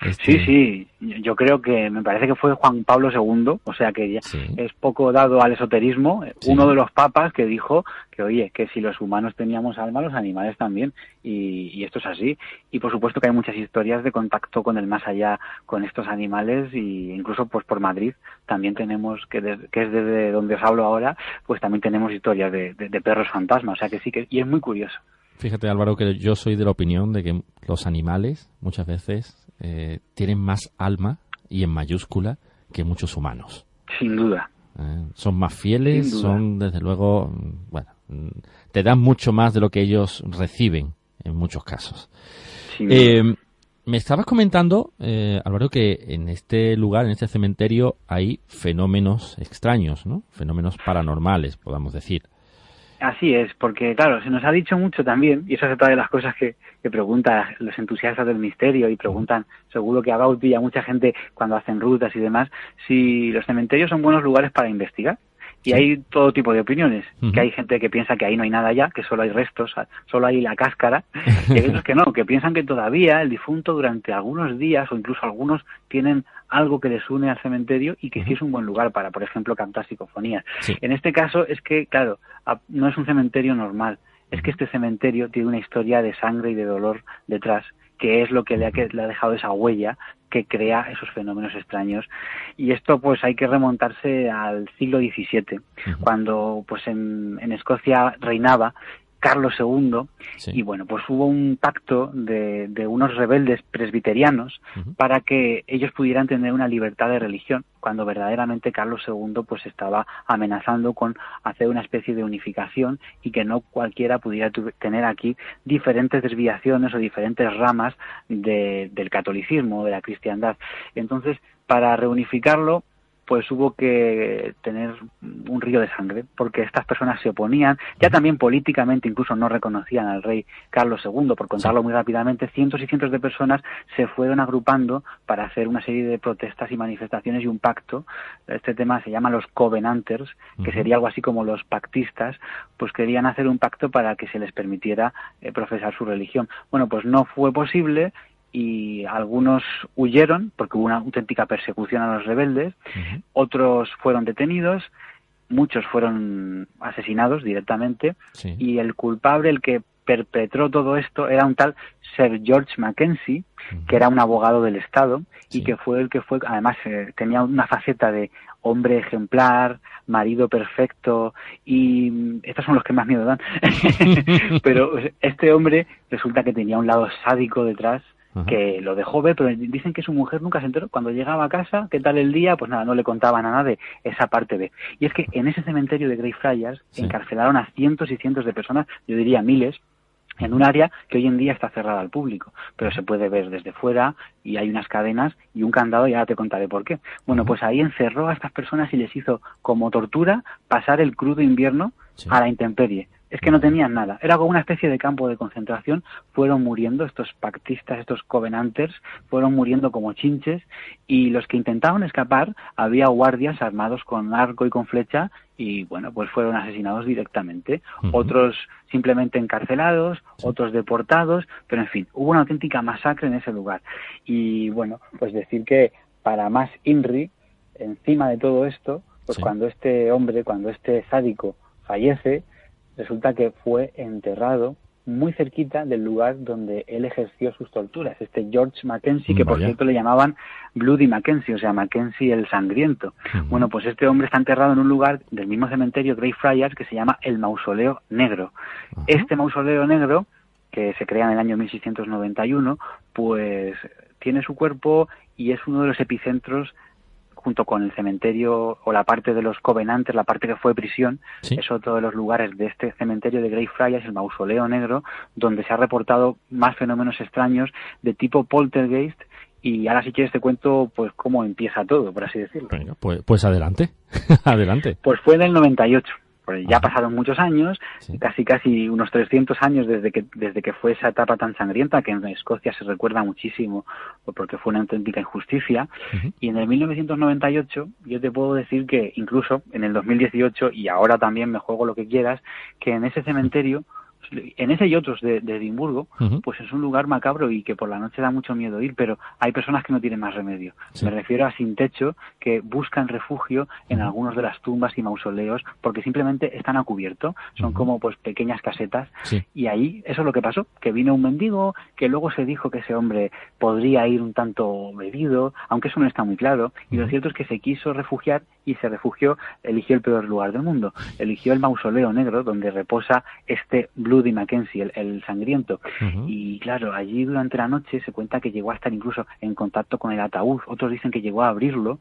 Sí, yo creo que me parece que fue Juan Pablo II, o sea que ya es poco dado al esoterismo, uno de los papas que dijo que, oye, que si los humanos teníamos alma, los animales también, y esto es así. Y por supuesto que hay muchas historias de contacto con el más allá con estos animales, y incluso pues por Madrid también tenemos, que es desde donde os hablo ahora, pues también tenemos historias de perros fantasmas, o sea que sí, y es muy curioso. Fíjate, Álvaro, que yo soy de la opinión de que los animales muchas veces tienen más alma, y en mayúscula, que muchos humanos. Sin duda. Son más fieles, son desde luego, te dan mucho más de lo que ellos reciben en muchos casos. Me estabas comentando, Álvaro, que en este lugar, en este cementerio, hay fenómenos extraños, ¿no? Fenómenos paranormales, podamos decir. Así es, porque claro, se nos ha dicho mucho también, y eso es otra de las cosas que preguntan los entusiastas del misterio, y preguntan, seguro que a Bauti y a mucha gente cuando hacen rutas y demás, si los cementerios son buenos lugares para investigar. Y hay todo tipo de opiniones, que hay gente que piensa que ahí no hay nada ya, que solo hay restos, solo hay la cáscara, y hay otros que no, que piensan que todavía el difunto durante algunos días, o incluso algunos, tienen algo que les une al cementerio, y que sí es un buen lugar para, por ejemplo, cantar psicofonías. En este caso es que, claro, no es un cementerio normal, es que este cementerio tiene una historia de sangre y de dolor detrás, que es lo que le ha dejado esa huella que crea esos fenómenos extraños. Y esto pues hay que remontarse al siglo XVII, cuando pues en Escocia reinaba Carlos II, y bueno, pues hubo un pacto de unos rebeldes presbiterianos para que ellos pudieran tener una libertad de religión, cuando verdaderamente Carlos II pues estaba amenazando con hacer una especie de unificación, y que no cualquiera pudiera tener aquí diferentes desviaciones o diferentes ramas del catolicismo, de la cristiandad. Entonces, para reunificarlo, pues hubo que tener un río de sangre, porque estas personas se oponían, ya también políticamente incluso no reconocían al rey Carlos II, por contarlo muy rápidamente, cientos y cientos de personas se fueron agrupando para hacer una serie de protestas y manifestaciones y un pacto. Este tema se llama los Covenanters, que sería algo así como los pactistas, pues querían hacer un pacto para que se les permitiera profesar su religión. Bueno, pues no fue posible, y algunos huyeron porque hubo una auténtica persecución a los rebeldes, otros fueron detenidos, muchos fueron asesinados directamente, y el culpable, el que perpetró todo esto, era un tal Sir George Mackenzie, que era un abogado del Estado, y que fue el que fue, además tenía una faceta de hombre ejemplar, marido perfecto, y estos son los que más miedo dan. Pero este hombre resulta que tenía un lado sádico detrás, que lo dejó ver, pero dicen que su mujer nunca se enteró. Cuando llegaba a casa, ¿qué tal el día? Pues nada, no le contaba nada de esa parte B. Y es que en ese cementerio de Greyfriars encarcelaron a cientos y cientos de personas, yo diría miles, en un área que hoy en día está cerrada al público, pero se puede ver desde fuera, y hay unas cadenas y un candado, y ahora te contaré por qué. Bueno, pues ahí encerró a estas personas y les hizo como tortura pasar el crudo invierno a la intemperie. Es que no tenían nada, era como una especie de campo de concentración. Fueron muriendo estos pactistas, estos covenanters, fueron muriendo como chinches, y los que intentaban escapar, había guardias armados con arco y con flecha, y bueno, pues fueron asesinados directamente. Otros simplemente encarcelados, otros deportados, pero en fin, hubo una auténtica masacre en ese lugar. Y bueno, pues decir que para más INRI, encima de todo esto, pues cuando este hombre, cuando este sádico fallece, resulta que fue enterrado muy cerquita del lugar donde él ejerció sus torturas. Este George Mackenzie, que por cierto le llamaban Bloody Mackenzie, o sea, Mackenzie el sangriento. Bueno, pues este hombre está enterrado en un lugar del mismo cementerio, Greyfriars, que se llama el Mausoleo Negro. Este Mausoleo Negro, que se crea en el año 1691, pues tiene su cuerpo y es uno de los epicentros, junto con el cementerio o la parte de los Covenanters, la parte que fue prisión, es otro de los lugares de este cementerio de Greyfriars, el Mausoleo Negro, donde se ha reportado más fenómenos extraños de tipo poltergeist. Y ahora, si quieres, te cuento pues cómo empieza todo, por así decirlo. Venga, pues adelante, adelante. Pues fue en el 98. Pues ya pasaron muchos años, casi unos 300 años desde que fue esa etapa tan sangrienta, que en Escocia se recuerda muchísimo porque fue una auténtica injusticia. Y en el 1998 yo te puedo decir que incluso en el 2018, y ahora también me juego lo que quieras, que en ese cementerio, en ese y otros de Edimburgo, pues es un lugar macabro y que por la noche da mucho miedo ir, pero hay personas que no tienen más remedio. Me refiero a sin techo, que buscan refugio en algunos de las tumbas y mausoleos porque simplemente están a cubierto, son como pues pequeñas casetas, y ahí eso es lo que pasó, que vino un mendigo, que luego se dijo que ese hombre podría ir un tanto bebido, aunque eso no está muy claro, y lo cierto es que se quiso refugiar y se refugió, eligió el peor lugar del mundo, eligió el Mausoleo Negro, donde reposa este Bloody Mackenzie, el sangriento. Y claro, allí durante la noche se cuenta que llegó a estar incluso en contacto con el ataúd, otros dicen que llegó a abrirlo,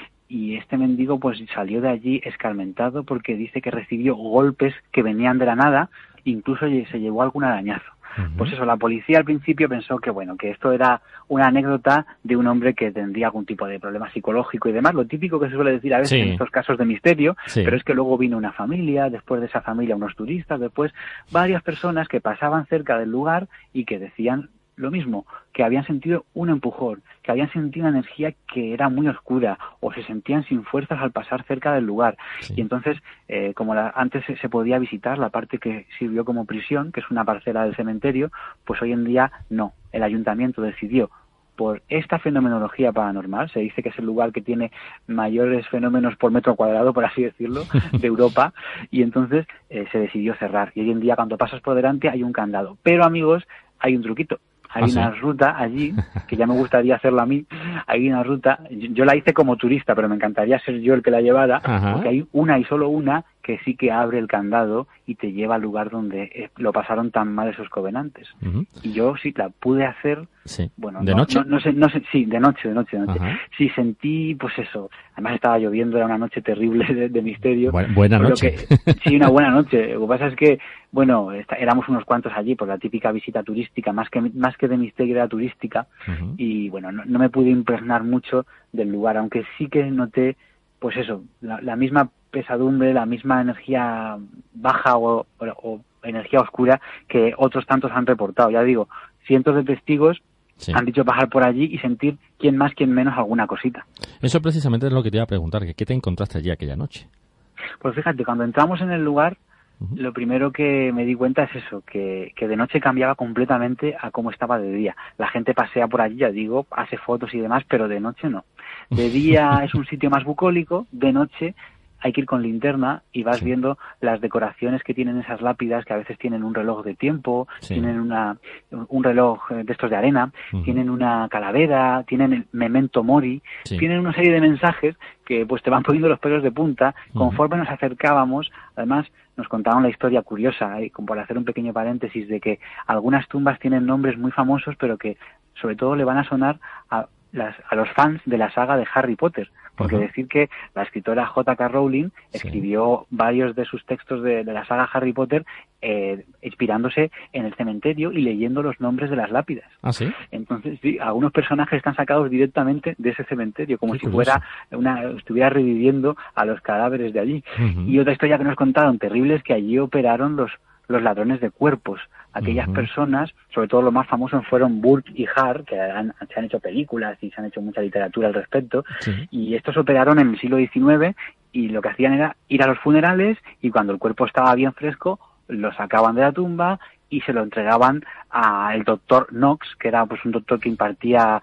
y este mendigo pues salió de allí escarmentado porque dice que recibió golpes que venían de la nada, incluso se llevó algún arañazo. Pues eso, la policía al principio pensó que bueno, que esto era una anécdota de un hombre que tendría algún tipo de problema psicológico y demás, lo típico que se suele decir a veces en estos casos de misterio, pero es que luego vino una familia, después de esa familia unos turistas, después varias personas que pasaban cerca del lugar y que decían lo mismo, que habían sentido un empujón, que habían sentido una energía que era muy oscura, o se sentían sin fuerzas al pasar cerca del lugar. Y entonces, como antes se podía visitar la parte que sirvió como prisión, que es una parcela del cementerio, pues hoy en día no. El ayuntamiento decidió, por esta fenomenología paranormal, se dice que es el lugar que tiene mayores fenómenos por metro cuadrado, por así decirlo, de Europa, y entonces se decidió cerrar. Y hoy en día, cuando pasas por delante, hay un candado. Pero, amigos, hay un truquito. Hay una ruta allí, que ya me gustaría hacerla a mí, hay una ruta, yo la hice como turista, pero me encantaría ser yo el que la llevara, porque hay una y solo una que sí que abre el candado y te lleva al lugar donde lo pasaron tan mal esos covenantes. Y yo sí la pude hacer, bueno, ¿de noche? No sé, sí, de noche. Sí, sentí, pues eso, además estaba lloviendo, era una noche terrible de misterio. Buena noche. Sí, una buena noche. Lo que pasa es que, bueno, éramos unos cuantos allí por la típica visita turística, más que de misterio era turística, y bueno, no me pude impregnar mucho del lugar, aunque sí que noté pues eso, la misma pesadumbre, la misma energía baja o energía oscura que otros tantos han reportado. Ya digo, cientos de testigos han dicho pasar por allí y sentir quién más, quién menos alguna cosita. Eso precisamente es lo que te iba a preguntar, ¿qué te encontraste allí aquella noche? Pues fíjate, cuando entramos en el lugar, lo primero que me di cuenta es eso, que de noche cambiaba completamente a cómo estaba de día. La gente pasea por allí, ya digo, hace fotos y demás, pero de noche no. De día es un sitio más bucólico, de noche hay que ir con linterna y vas viendo las decoraciones que tienen esas lápidas, que a veces tienen un reloj de tiempo, tienen un reloj de estos de arena, tienen una calavera, tienen el memento mori, tienen una serie de mensajes que pues te van poniendo los pelos de punta. Conforme nos acercábamos, además nos contaron la historia curiosa, como por hacer un pequeño paréntesis, de que algunas tumbas tienen nombres muy famosos, pero que sobre todo le van a sonar a los fans de la saga de Harry Potter, porque decir que la escritora J.K. Rowling escribió varios de sus textos de la saga Harry Potter inspirándose en el cementerio y leyendo los nombres de las lápidas. ¿Ah, sí? Entonces, sí, algunos personajes están sacados directamente de ese cementerio, como si fuera estuviera reviviendo a los cadáveres de allí. Y otra historia que nos contaron terrible es que allí operaron los ladrones de cuerpos. Aquellas personas, sobre todo los más famosos fueron Burke y Hare, que se han hecho películas y se han hecho mucha literatura al respecto, y estos operaron en el siglo XIX y lo que hacían era ir a los funerales y cuando el cuerpo estaba bien fresco, lo sacaban de la tumba y se lo entregaban al doctor Knox, que era pues un doctor que impartía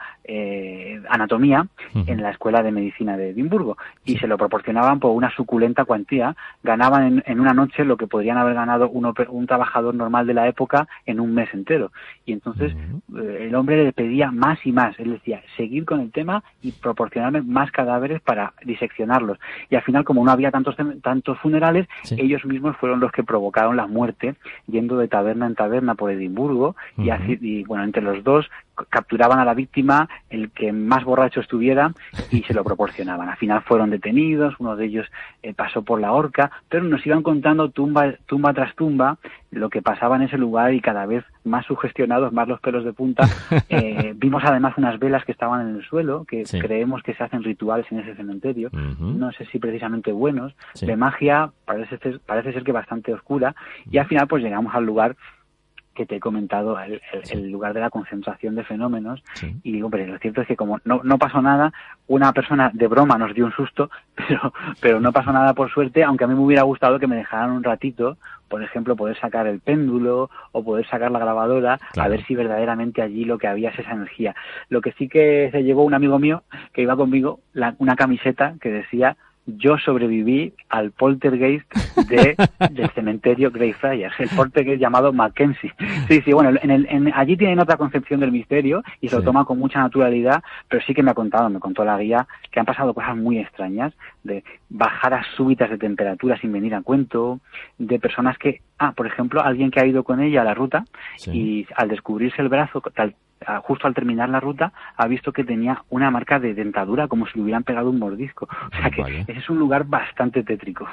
anatomía en la Escuela de Medicina de Edimburgo, y se lo proporcionaban por una suculenta cuantía. Ganaban en una noche lo que podrían haber ganado un trabajador normal de la época en un mes entero. Y entonces el hombre le pedía más y más. Él decía, seguir con el tema y proporcionarme más cadáveres para diseccionarlos. Y al final, como no había tantos funerales, ellos mismos fueron los que provocaron la muerte, yendo de taberna en taberna por Edimburgo, y bueno, entre los dos capturaban a la víctima, el que más borracho estuviera, y se lo proporcionaban. Al final fueron detenidos, uno de ellos pasó por la horca, pero nos iban contando tumba tras tumba lo que pasaba en ese lugar, y cada vez más sugestionados, más los pelos de punta. Vimos además unas velas que estaban en el suelo, que creemos que se hacen rituales en ese cementerio, no sé si precisamente buenos, de magia, parece ser que bastante oscura, y al final pues llegamos al lugar que te he comentado, el lugar de la concentración de fenómenos, y digo, pero lo cierto es que como no pasó nada, una persona de broma nos dio un susto, pero no pasó nada por suerte, aunque a mí me hubiera gustado que me dejaran un ratito, por ejemplo, poder sacar el péndulo o poder sacar la grabadora, a ver si verdaderamente allí lo que había es esa energía. Lo que sí que se llevó un amigo mío que iba conmigo, una camiseta que decía: yo sobreviví al poltergeist del cementerio Greyfriars, el poltergeist llamado Mackenzie. Sí, bueno, allí tienen otra concepción del misterio y se lo toma con mucha naturalidad, pero sí que me contó la guía, que han pasado cosas muy extrañas, de bajadas súbitas de temperatura sin venir a cuento, de personas que, por ejemplo, alguien que ha ido con ella a la ruta y al descubrirse el brazo, justo al terminar la ruta, ha visto que tenía una marca de dentadura como si le hubieran pegado un mordisco. O sea que ese es un lugar bastante tétrico.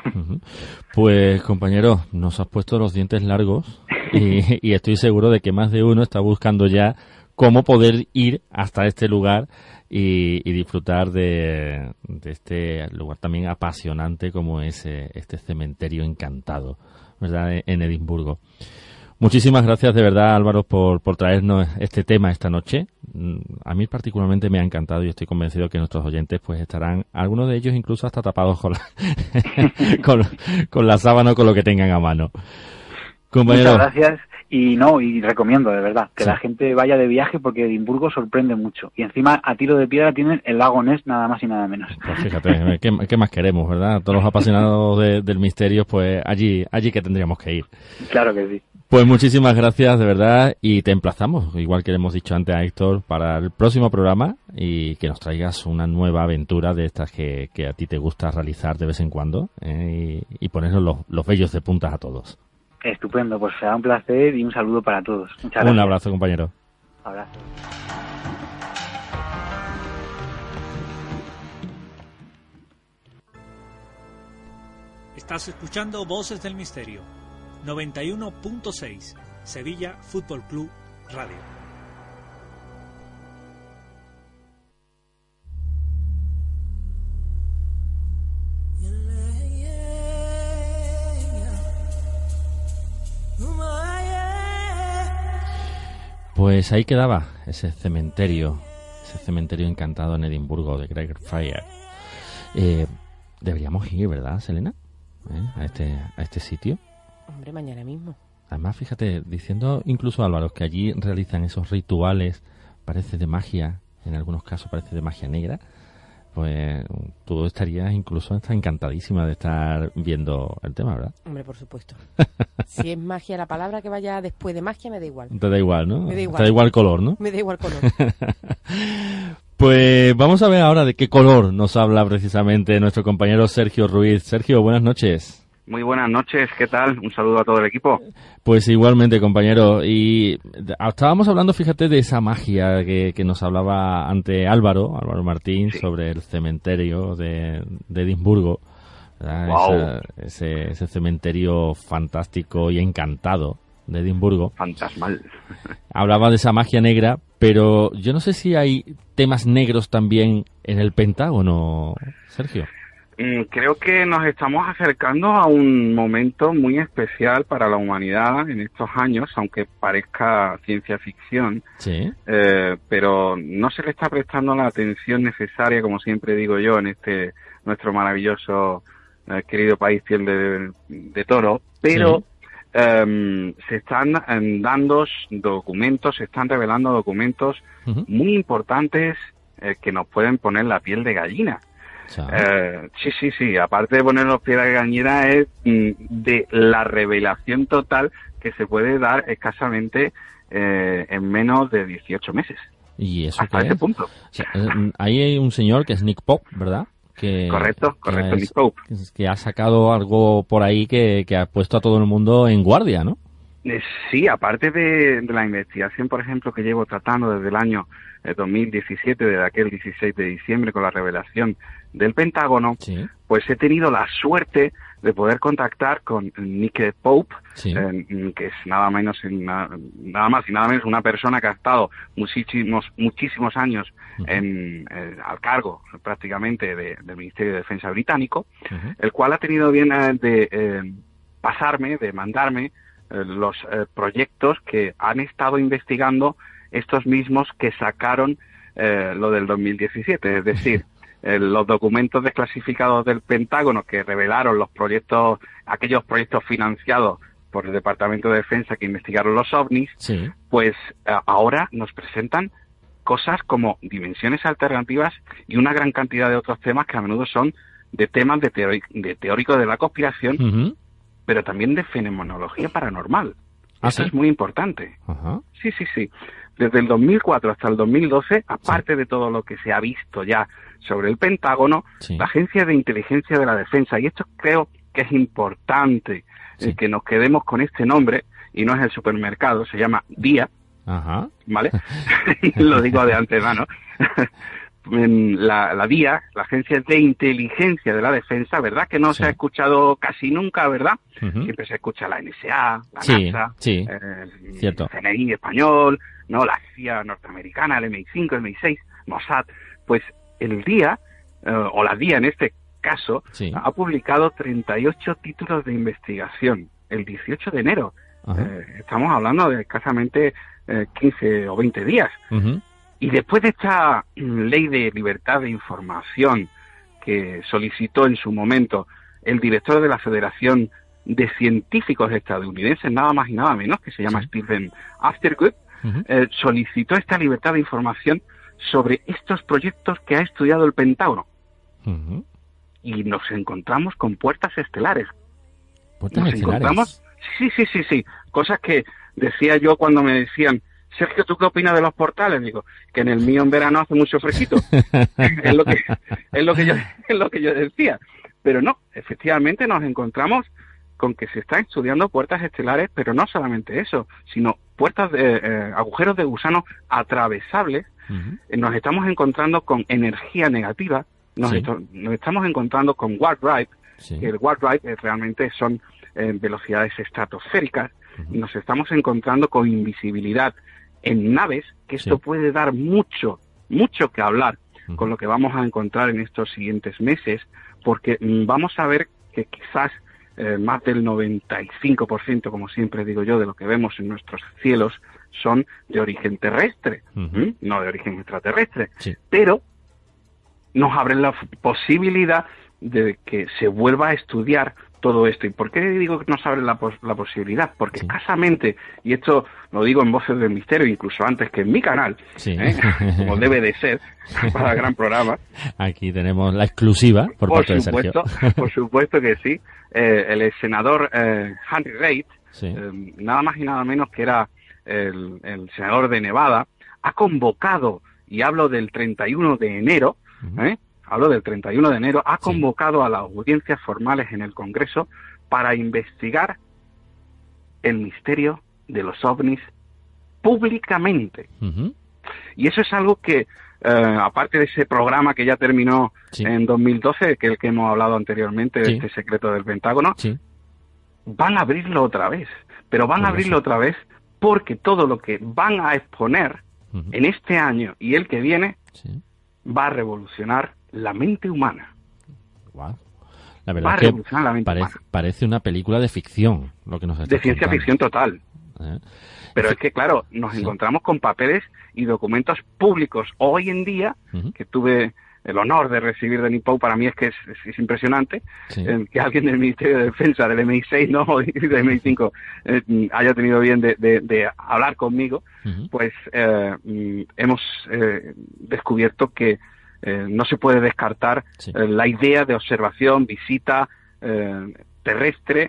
Pues, compañero, nos has puesto los dientes largos y estoy seguro de que más de uno está buscando ya cómo poder ir hasta este lugar y disfrutar de este lugar también apasionante como es este cementerio encantado, ¿verdad?, en Edimburgo. Muchísimas gracias de verdad, Álvaro, por traernos este tema esta noche. A mí particularmente me ha encantado y estoy convencido que nuestros oyentes pues estarán, algunos de ellos incluso hasta tapados con la sábana o con lo que tengan a mano. Compañero. Muchas gracias y recomiendo de verdad que la gente vaya de viaje, porque Edimburgo sorprende mucho. Y encima a tiro de piedra tienen el lago Ness, nada más y nada menos. Pues fíjate, ¿qué más queremos, verdad? Todos los apasionados del misterio, pues allí que tendríamos que ir. Claro que sí. Pues muchísimas gracias, de verdad, y te emplazamos, igual que le hemos dicho antes a Héctor, para el próximo programa y que nos traigas una nueva aventura de estas que a ti te gusta realizar de vez en cuando, y ponernos los vellos de puntas a todos. Estupendo, pues será un placer y un saludo para todos. Muchas gracias. Un abrazo, compañero. Abrazo. Estás escuchando Voces del Misterio. 91.6 Sevilla Fútbol Club Radio. Pues ahí quedaba ese cementerio encantado en Edimburgo de Greyfriars. Deberíamos ir, ¿verdad, Selena? A este sitio. Hombre, mañana mismo. Además, fíjate, diciendo incluso Álvaro que allí realizan esos rituales, parece de magia, en algunos casos parece de magia negra, pues tú estarías incluso encantadísima de estar viendo el tema, ¿verdad? Hombre, por supuesto. Si es magia la palabra que vaya después de magia, me da igual. Te da igual, ¿no? Me da igual. Te da igual el color, ¿no? Me da igual color. Pues vamos a ver ahora de qué color nos habla precisamente nuestro compañero Sergio Ruiz. Sergio, buenas noches. Muy buenas noches, ¿qué tal? Un saludo a todo el equipo. Pues igualmente, compañero. Y estábamos hablando, fíjate, de esa magia que nos hablaba ante Álvaro Martín, sí, sobre el cementerio de Edimburgo. Wow. Ese cementerio fantástico y encantado de Edimburgo. Fantasmal. Hablaba de esa magia negra, pero yo no sé si hay temas negros también en el Pentágono, Sergio. Creo que nos estamos acercando a un momento muy especial para la humanidad en estos años, aunque parezca ciencia ficción, sí, pero no se le está prestando la atención necesaria, como siempre digo yo, en nuestro maravilloso querido país piel de toro, pero sí, se están dando documentos, se están revelando documentos muy importantes que nos pueden poner la piel de gallina. Sí. Aparte de poner los pies de gallina, es de la revelación total que se puede dar escasamente en menos de 18 meses. ¿Y eso hasta ese punto? O sea, ahí hay un señor que es Nick Pope, ¿verdad? Correcto, Nick Pope. Que ha sacado algo por ahí que ha puesto a todo el mundo en guardia, ¿no? Sí, aparte de la investigación, por ejemplo, que llevo tratando desde el año 2017, desde aquel 16 de diciembre con la revelación del Pentágono, sí, pues he tenido la suerte de poder contactar con Nick Pope, sí, que es nada más y nada menos una persona que ha estado muchísimos años al cargo prácticamente del Ministerio de Defensa británico, el cual ha tenido bien de mandarme los proyectos que han estado investigando estos mismos que sacaron lo del 2017, es decir, los documentos desclasificados del Pentágono que revelaron aquellos proyectos financiados por el Departamento de Defensa que investigaron los ovnis, sí, pues ahora nos presentan cosas como dimensiones alternativas y una gran cantidad de otros temas que a menudo son de temas de teóricos de la conspiración, pero también de fenomenología paranormal. Eso es muy importante. Sí. Desde el 2004 hasta el 2012, aparte de todo lo que se ha visto ya sobre el Pentágono, la Agencia de Inteligencia de la Defensa, y esto creo que es importante que nos quedemos con este nombre, y no es el supermercado, se llama DIA, ¿vale? Lo digo de antemano. La DIA, la Agencia de Inteligencia de la Defensa, ¿verdad? Que no se ha escuchado casi nunca, ¿verdad? Siempre se escucha la NSA, la NASA, el CNI español, ¿no? La CIA norteamericana, el MI5, el MI6, Mossad. Pues el DIA, o la DIA en este caso, ha publicado 38 títulos de investigación el 18 de enero. Estamos hablando de escasamente 15 o 20 días. Y después de esta ley de libertad de información que solicitó en su momento el director de la Federación de Científicos Estadounidenses, nada más y nada menos, que se llama Stephen Aftergood, solicitó esta libertad de información sobre estos proyectos que ha estudiado el Pentágono. Y nos encontramos con puertas estelares. Encontramos, sí. Cosas que decía yo cuando me decían, Sergio, ¿tú qué opinas de los portales? Digo, que en el mío en verano hace mucho fresquito. es lo que yo decía. Pero no, efectivamente nos encontramos con que se están estudiando puertas estelares, pero no solamente eso, sino puertas de agujeros de gusano atravesables. Nos estamos encontrando con energía negativa, nos estamos encontrando con warp drive, que el warp drive realmente son velocidades estratosféricas, nos estamos encontrando con invisibilidad en naves, que esto puede dar mucho que hablar con lo que vamos a encontrar en estos siguientes meses, porque vamos a ver que quizás más del 95%, como siempre digo yo, de lo que vemos en nuestros cielos son de origen terrestre, no de origen extraterrestre, sí. Pero nos abren la posibilidad de que se vuelva a estudiar todo esto. ¿Y por qué digo que nos abre la posibilidad? Porque sí. escasamente, y esto lo digo en Voces del Misterio, incluso antes que en mi canal, sí. Como debe de ser, para el gran programa. Aquí tenemos la exclusiva por parte de Sergio. Por supuesto que sí. El senador Henry Reid, sí. Nada más y nada menos que era el senador de Nevada, ha convocado, y hablo del 31 de enero, hablo del 31 de enero, ha convocado a las audiencias formales en el Congreso para investigar el misterio de los ovnis públicamente. Y eso es algo que, aparte de ese programa que ya terminó en 2012, que es el que hemos hablado anteriormente, de este secreto del Pentágono, van a abrirlo otra vez. Pero van a abrirlo otra vez porque todo lo que van a exponer en este año y el que viene va a revolucionar la mente humana. Wow. La verdad es que parece una película de ficción lo que nos está de ciencia contando. Ficción total. Pero es que, claro, nos encontramos con papeles y documentos públicos hoy en día, que tuve el honor de recibir de Nippon. Para mí es que es impresionante que alguien del Ministerio de Defensa, del MI6, ¿no? y del MI5, haya tenido bien de hablar conmigo. Pues hemos descubierto que no se puede descartar la idea de observación, visita terrestre,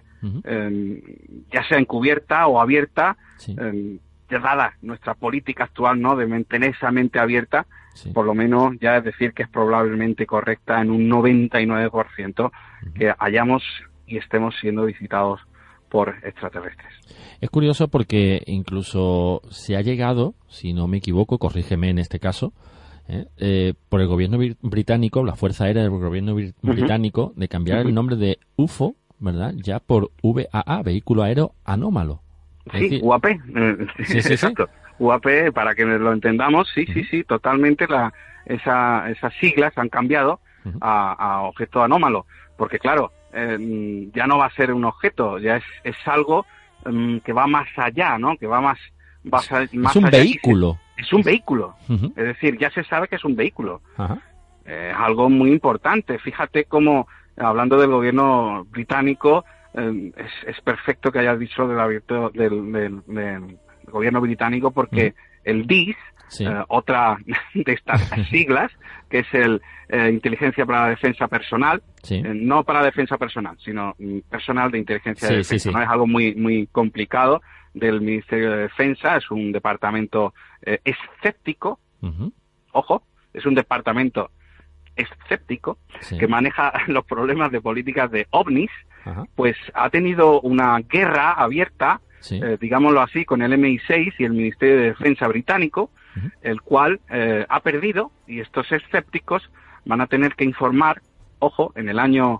ya sea encubierta o abierta, dada nuestra política actual, ¿no?, de mantener esa mente abierta, por lo menos ya es decir que es probablemente correcta en un 99% que hayamos y estemos siendo visitados por extraterrestres. Es curioso porque incluso se ha llegado, si no me equivoco, corrígeme en este caso, por el gobierno británico, la Fuerza Aérea del gobierno británico, de cambiar el nombre de UFO, ¿verdad?, ya por VAA, Vehículo Aéreo Anómalo. Sí, decir, UAP, exacto. UAP, para que lo entendamos, sí, totalmente esas siglas han cambiado a objeto anómalo, porque claro, ya no va a ser un objeto, ya es algo que va más allá, ¿no?, que va más es un vehículo. Es un vehículo, es decir, ya se sabe que es un vehículo. Es algo muy importante. Fíjate cómo, hablando del gobierno británico, es perfecto que hayas dicho del gobierno británico, porque el DIS, otra de estas siglas, que es el Inteligencia para la Defensa Personal, no para la defensa personal, sino personal de inteligencia de defensa, ¿no? Es algo muy, muy complicado, del Ministerio de Defensa. Es un departamento escéptico, ojo, es un departamento escéptico que maneja los problemas de políticas de ovnis. Pues ha tenido una guerra abierta, digámoslo así, con el MI6 y el Ministerio de Defensa británico, el cual ha perdido, y estos escépticos van a tener que informar, ojo, en el año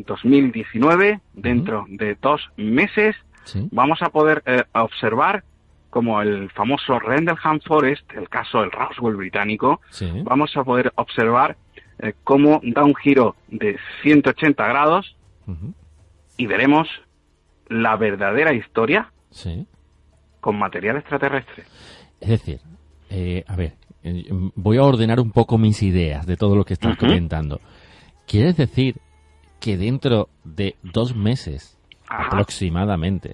2019, dentro de 2 meses, vamos a poder observar como el famoso Rendlesham Forest, el caso del Roswell británico, vamos a poder observar cómo da un giro de 180 grados y veremos la verdadera historia con material extraterrestre. Es decir, a ver, voy a ordenar un poco mis ideas de todo lo que estás comentando. ¿Quieres decir que dentro de 2 meses aproximadamente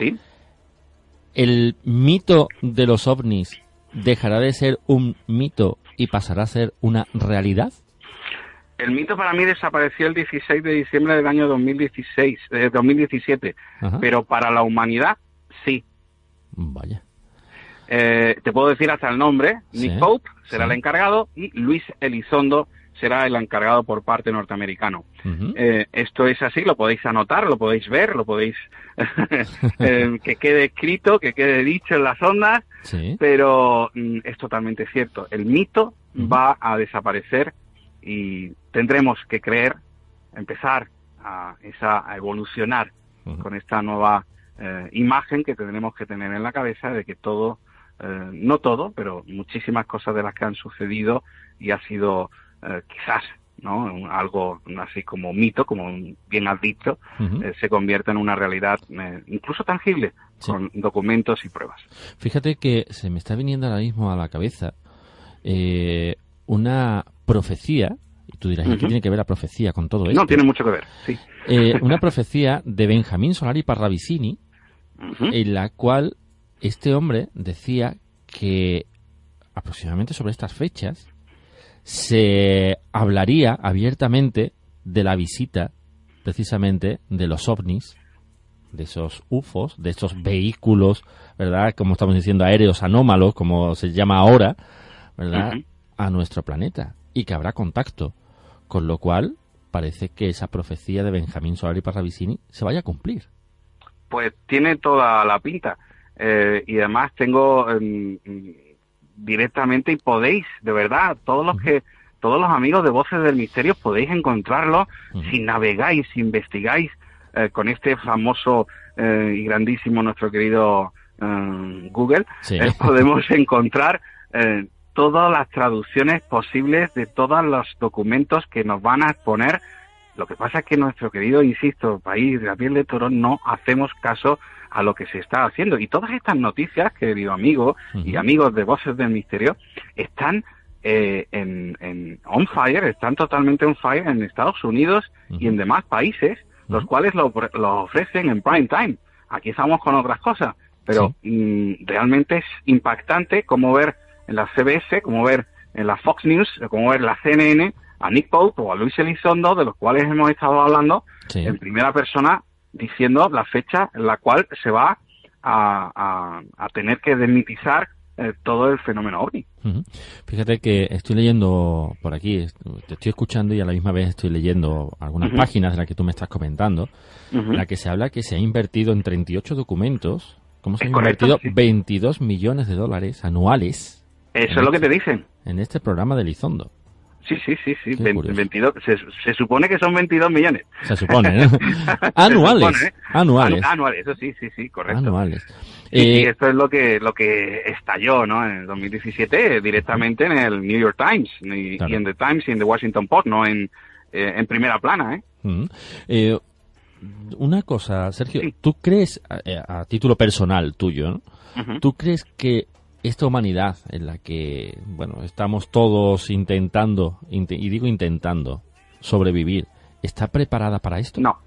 el mito de los ovnis dejará de ser un mito y pasará a ser una realidad? El mito para mí desapareció el 16 de diciembre del año 2017, pero para la humanidad sí. Vaya. Te puedo decir hasta el nombre. Nick Pope será el encargado y Luis Elizondo será el encargado por parte norteamericano. Esto es así, lo podéis anotar, lo podéis ver, lo podéis que quede escrito, que quede dicho en las ondas, pero es totalmente cierto. El mito va a desaparecer y tendremos que creer, empezar a evolucionar con esta nueva imagen que tendremos que tener en la cabeza de que todo, no todo, pero muchísimas cosas de las que han sucedido y ha sido quizás, ¿no?, algo así como mito, como bien has dicho, se convierte en una realidad incluso tangible, con documentos y pruebas. Fíjate que se me está viniendo ahora mismo a la cabeza una profecía, y tú dirás, ¿qué tiene que ver la profecía con todo esto? No, tiene mucho que ver, sí. Una profecía de Benjamín Solari Parravicini, en la cual este hombre decía que aproximadamente sobre estas fechas se hablaría abiertamente de la visita precisamente de los ovnis, de esos UFOs, de esos vehículos, ¿verdad? Como estamos diciendo, aéreos anómalos, como se llama ahora, ¿verdad? A nuestro planeta, y que habrá contacto, con lo cual parece que esa profecía de Benjamín Solari Parravicini se vaya a cumplir. Pues tiene toda la pinta, y además tengo directamente, y podéis, de verdad, todos los amigos de Voces del Misterio podéis encontrarlo si navegáis, si investigáis con este famoso y grandísimo nuestro querido Google. Sí. Podemos encontrar todas las traducciones posibles de todos los documentos que nos van a exponer. Lo que pasa es que nuestro querido, insisto, país de la piel de toro, no hacemos caso a lo que se está haciendo. Y todas estas noticias, querido amigo y amigos de Voces del Misterio, están en on fire, están totalmente on fire en Estados Unidos y en demás países, los cuales lo ofrecen en prime time. Aquí estamos con otras cosas, pero realmente es impactante como ver en la CBS, como ver en la Fox News, como ver la CNN a Nick Pope o a Luis Elizondo, de los cuales hemos estado hablando en primera persona, diciendo la fecha en la cual se va a tener que desmitizar todo el fenómeno OVNI. Fíjate que estoy leyendo por aquí, te estoy escuchando y a la misma vez estoy leyendo algunas páginas de las que tú me estás comentando, en la que se habla que se ha invertido en 38 documentos, ¿cómo se ha invertido? 22 millones de dólares anuales. Eso es lo que te dicen. En este programa de Elizondo. Sí. 22, se supone que son 22 millones. Se supone, ¿no? Anuales. Se supone, ¿eh? Anuales, eso sí, correcto. Anuales. Y esto es lo que estalló, ¿no? En el 2017 directamente en el New York Times y en The Times y en The Washington Post, no en primera plana, ¿eh? Una cosa, Sergio, ¿tú crees, a título personal tuyo, ¿no? ¿Tú crees que esta humanidad en la que, bueno, estamos todos intentando, y digo intentando, sobrevivir, ¿está preparada para esto? No.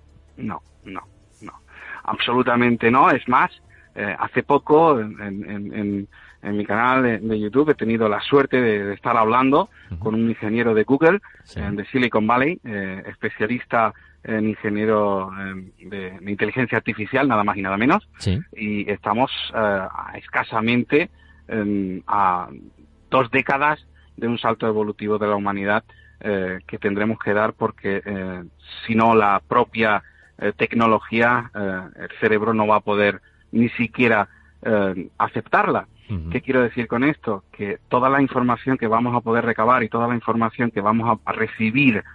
Absolutamente no. Es más, hace poco en mi canal de YouTube he tenido la suerte de estar hablando con un ingeniero de Google, de Silicon Valley, especialista en ingeniero de inteligencia artificial, nada más y nada menos. Y estamos escasamente a 2 décadas de un salto evolutivo de la humanidad que tendremos que dar, porque si no la propia tecnología, el cerebro no va a poder ni siquiera aceptarla. ¿Qué quiero decir con esto? Que toda la información que vamos a poder recabar y toda la información que vamos a recibir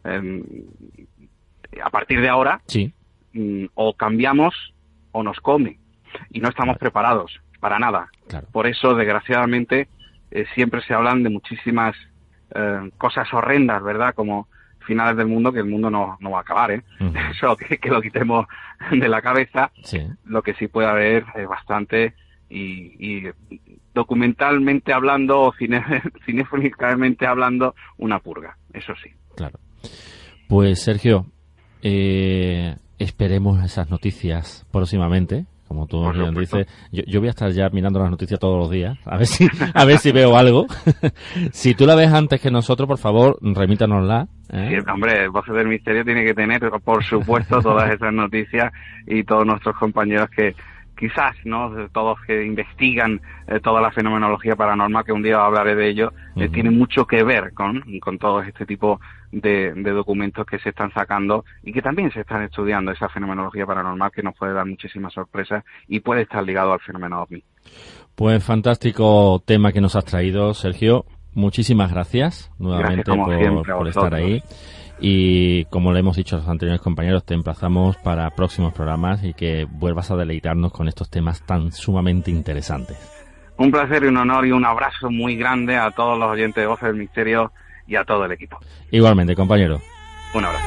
a partir de ahora, o cambiamos o nos come, y no estamos preparados para nada. Por eso, desgraciadamente, siempre se hablan de muchísimas cosas horrendas, ¿verdad? Como finales del mundo, que el mundo no va a acabar, ¿eh? Eso que lo quitemos de la cabeza. Lo que sí puede haber es bastante, y documentalmente hablando o cinéficamente hablando, una purga, eso sí. Claro. Pues, Sergio, esperemos esas noticias próximamente. Como tú bien dices, yo voy a estar ya mirando las noticias todos los días, a ver si veo algo. Si tú la ves antes que nosotros, por favor, remítanosla. Sí, hombre, Voces del Misterio tiene que tener, por supuesto, todas esas noticias, y todos nuestros compañeros que quizás, ¿no? Todos que investigan toda la fenomenología paranormal, que un día hablaré de ello, tiene mucho que ver con todo este tipo de documentos que se están sacando y que también se están estudiando, esa fenomenología paranormal que nos puede dar muchísimas sorpresas y puede estar ligado al fenómeno OVNI. Pues fantástico tema que nos has traído, Sergio. Muchísimas gracias nuevamente por estar ahí. Y como le hemos dicho a los anteriores compañeros, te emplazamos para próximos programas y que vuelvas a deleitarnos con estos temas tan sumamente interesantes. Un placer y un honor y un abrazo muy grande a todos los oyentes de Voces del Misterio y a todo el equipo. Igualmente, compañero. Un abrazo.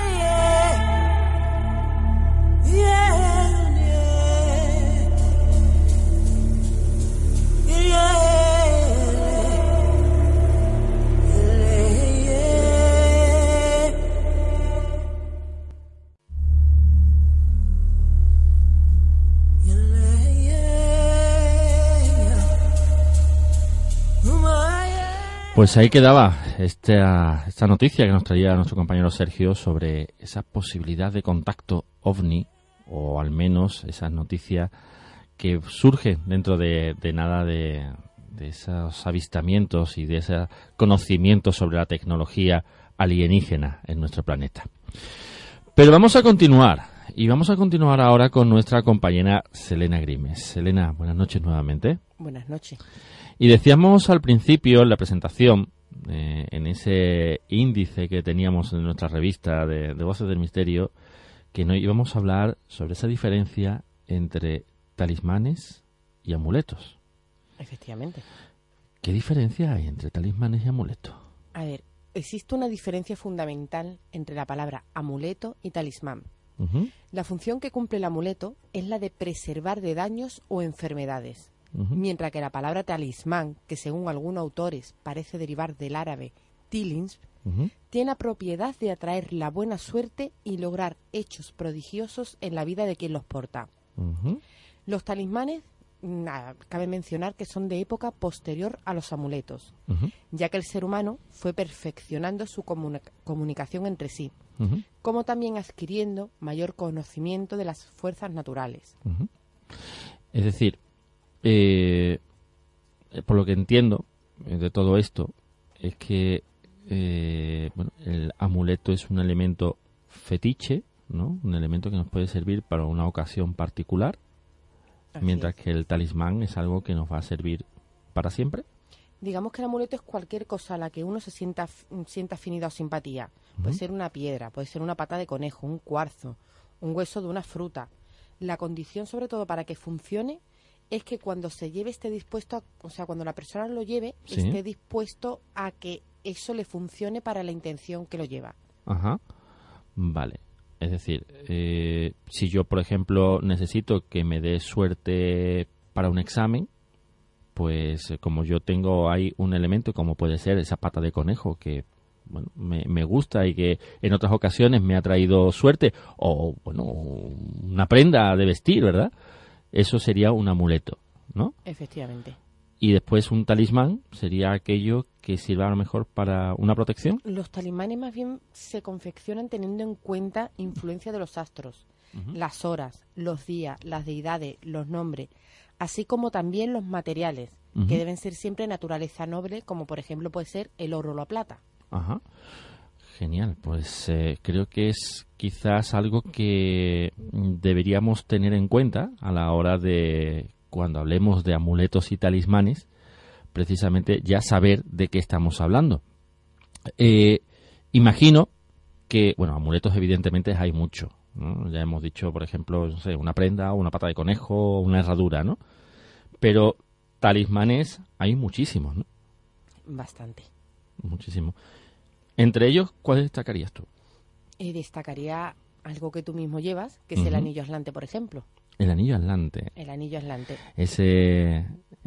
Pues ahí quedaba esta noticia que nos traía nuestro compañero Sergio sobre esa posibilidad de contacto ovni, o al menos esas noticias que surgen dentro de nada de esos avistamientos y de ese conocimiento sobre la tecnología alienígena en nuestro planeta. Pero vamos a continuar, y vamos a continuar ahora con nuestra compañera Selena Grimes. Selena, buenas noches nuevamente. Buenas noches. Y decíamos al principio, en la presentación, en ese índice que teníamos en nuestra revista de Voces del Misterio, que no íbamos a hablar sobre esa diferencia entre talismanes y amuletos. Efectivamente. ¿Qué diferencia hay entre talismanes y amuletos? A ver, existe una diferencia fundamental entre la palabra amuleto y talismán. Uh-huh. La función que cumple el amuleto es la de preservar de daños o enfermedades, mientras que la palabra talismán, que según algunos autores parece derivar del árabe tilins, tiene la propiedad de atraer la buena suerte y lograr hechos prodigiosos en la vida de quien los porta. Los talismanes, cabe mencionar que son de época posterior a los amuletos, ya que el ser humano fue perfeccionando su comunicación entre sí, como también adquiriendo mayor conocimiento de las fuerzas naturales. Es decir, por lo que entiendo de todo esto, es que el amuleto es un elemento fetiche, ¿no? Un elemento que nos puede servir para una ocasión particular, mientras que el talismán es algo que nos va a servir para siempre. Digamos que el amuleto es cualquier cosa a la que uno se sienta afinidad o simpatía. Puede ser una piedra, puede ser una pata de conejo, un cuarzo, un hueso de una fruta. La condición, sobre todo, para que funcione es que cuando se lleve esté dispuesto, cuando la persona lo lleve, esté dispuesto a que eso le funcione para la intención que lo lleva. Ajá, vale. Es decir, si yo, por ejemplo, necesito que me dé suerte para un examen, pues como yo tengo ahí un elemento como puede ser esa pata de conejo que me gusta y que en otras ocasiones me ha traído suerte, o una prenda de vestir, ¿verdad? Eso sería un amuleto, ¿no? Efectivamente. Y después un talismán sería aquello que sirva a lo mejor para una protección. Los talismanes más bien se confeccionan teniendo en cuenta influencia de los astros, las horas, los días, las deidades, los nombres, así como también los materiales, que deben ser siempre naturaleza noble, como por ejemplo puede ser el oro o la plata. Ajá. Genial, pues creo que es quizás algo que deberíamos tener en cuenta a la hora de, cuando hablemos de amuletos y talismanes, precisamente ya saber de qué estamos hablando. Imagino que, amuletos evidentemente hay mucho, ¿no? Ya hemos dicho, por ejemplo, no sé, una prenda, una pata de conejo, una herradura, ¿no? Pero talismanes hay muchísimos, ¿no? Bastante. Muchísimo. Entre ellos, ¿cuál destacarías tú? Destacaría algo que tú mismo llevas, que es el anillo aslante, por ejemplo. El anillo aslante. El anillo aslante. Ese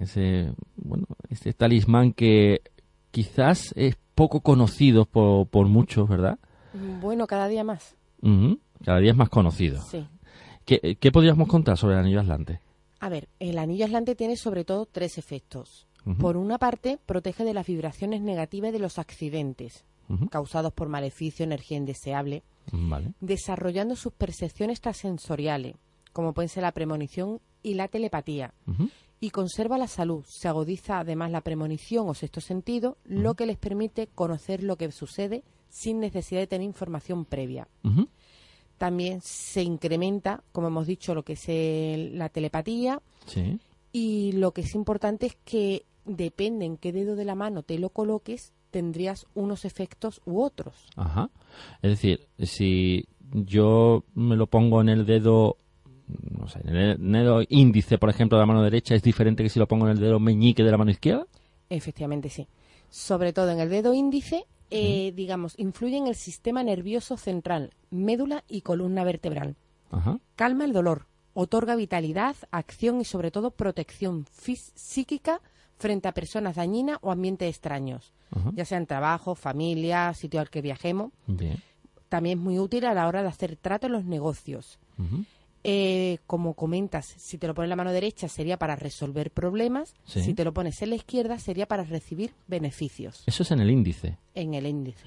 talismán que quizás es poco conocido por muchos, ¿verdad? Bueno, cada día más. Cada día es más conocido. Sí. ¿Qué podríamos contar sobre el anillo aslante? A ver, el anillo aslante tiene sobre todo 3 efectos. Por una parte, protege de las vibraciones negativas de los accidentes causados por maleficio, energía indeseable, desarrollando sus percepciones extrasensoriales, como pueden ser la premonición y la telepatía, y conserva la salud. Se agudiza además la premonición o sexto sentido, lo que les permite conocer lo que sucede sin necesidad de tener información previa. También se incrementa, como hemos dicho, lo que es la telepatía, y lo que es importante es que depende en qué dedo de la mano te lo coloques, tendrías unos efectos u otros. Ajá. Es decir, si yo me lo pongo en el dedo, no sé, en el dedo índice, por ejemplo, de la mano derecha, ¿es diferente que si lo pongo en el dedo meñique de la mano izquierda? Efectivamente, sí. Sobre todo en el dedo índice, influye en el sistema nervioso central, médula y columna vertebral. Ajá. Calma el dolor, otorga vitalidad, acción y sobre todo protección psíquica frente a personas dañinas o ambientes extraños, ya sean trabajo, familia, sitio al que viajemos. Bien. También es muy útil a la hora de hacer trato en los negocios. Como comentas, si te lo pones en la mano derecha sería para resolver problemas, sí. Si te lo pones en la izquierda sería para recibir beneficios. Eso es en el índice. En el índice.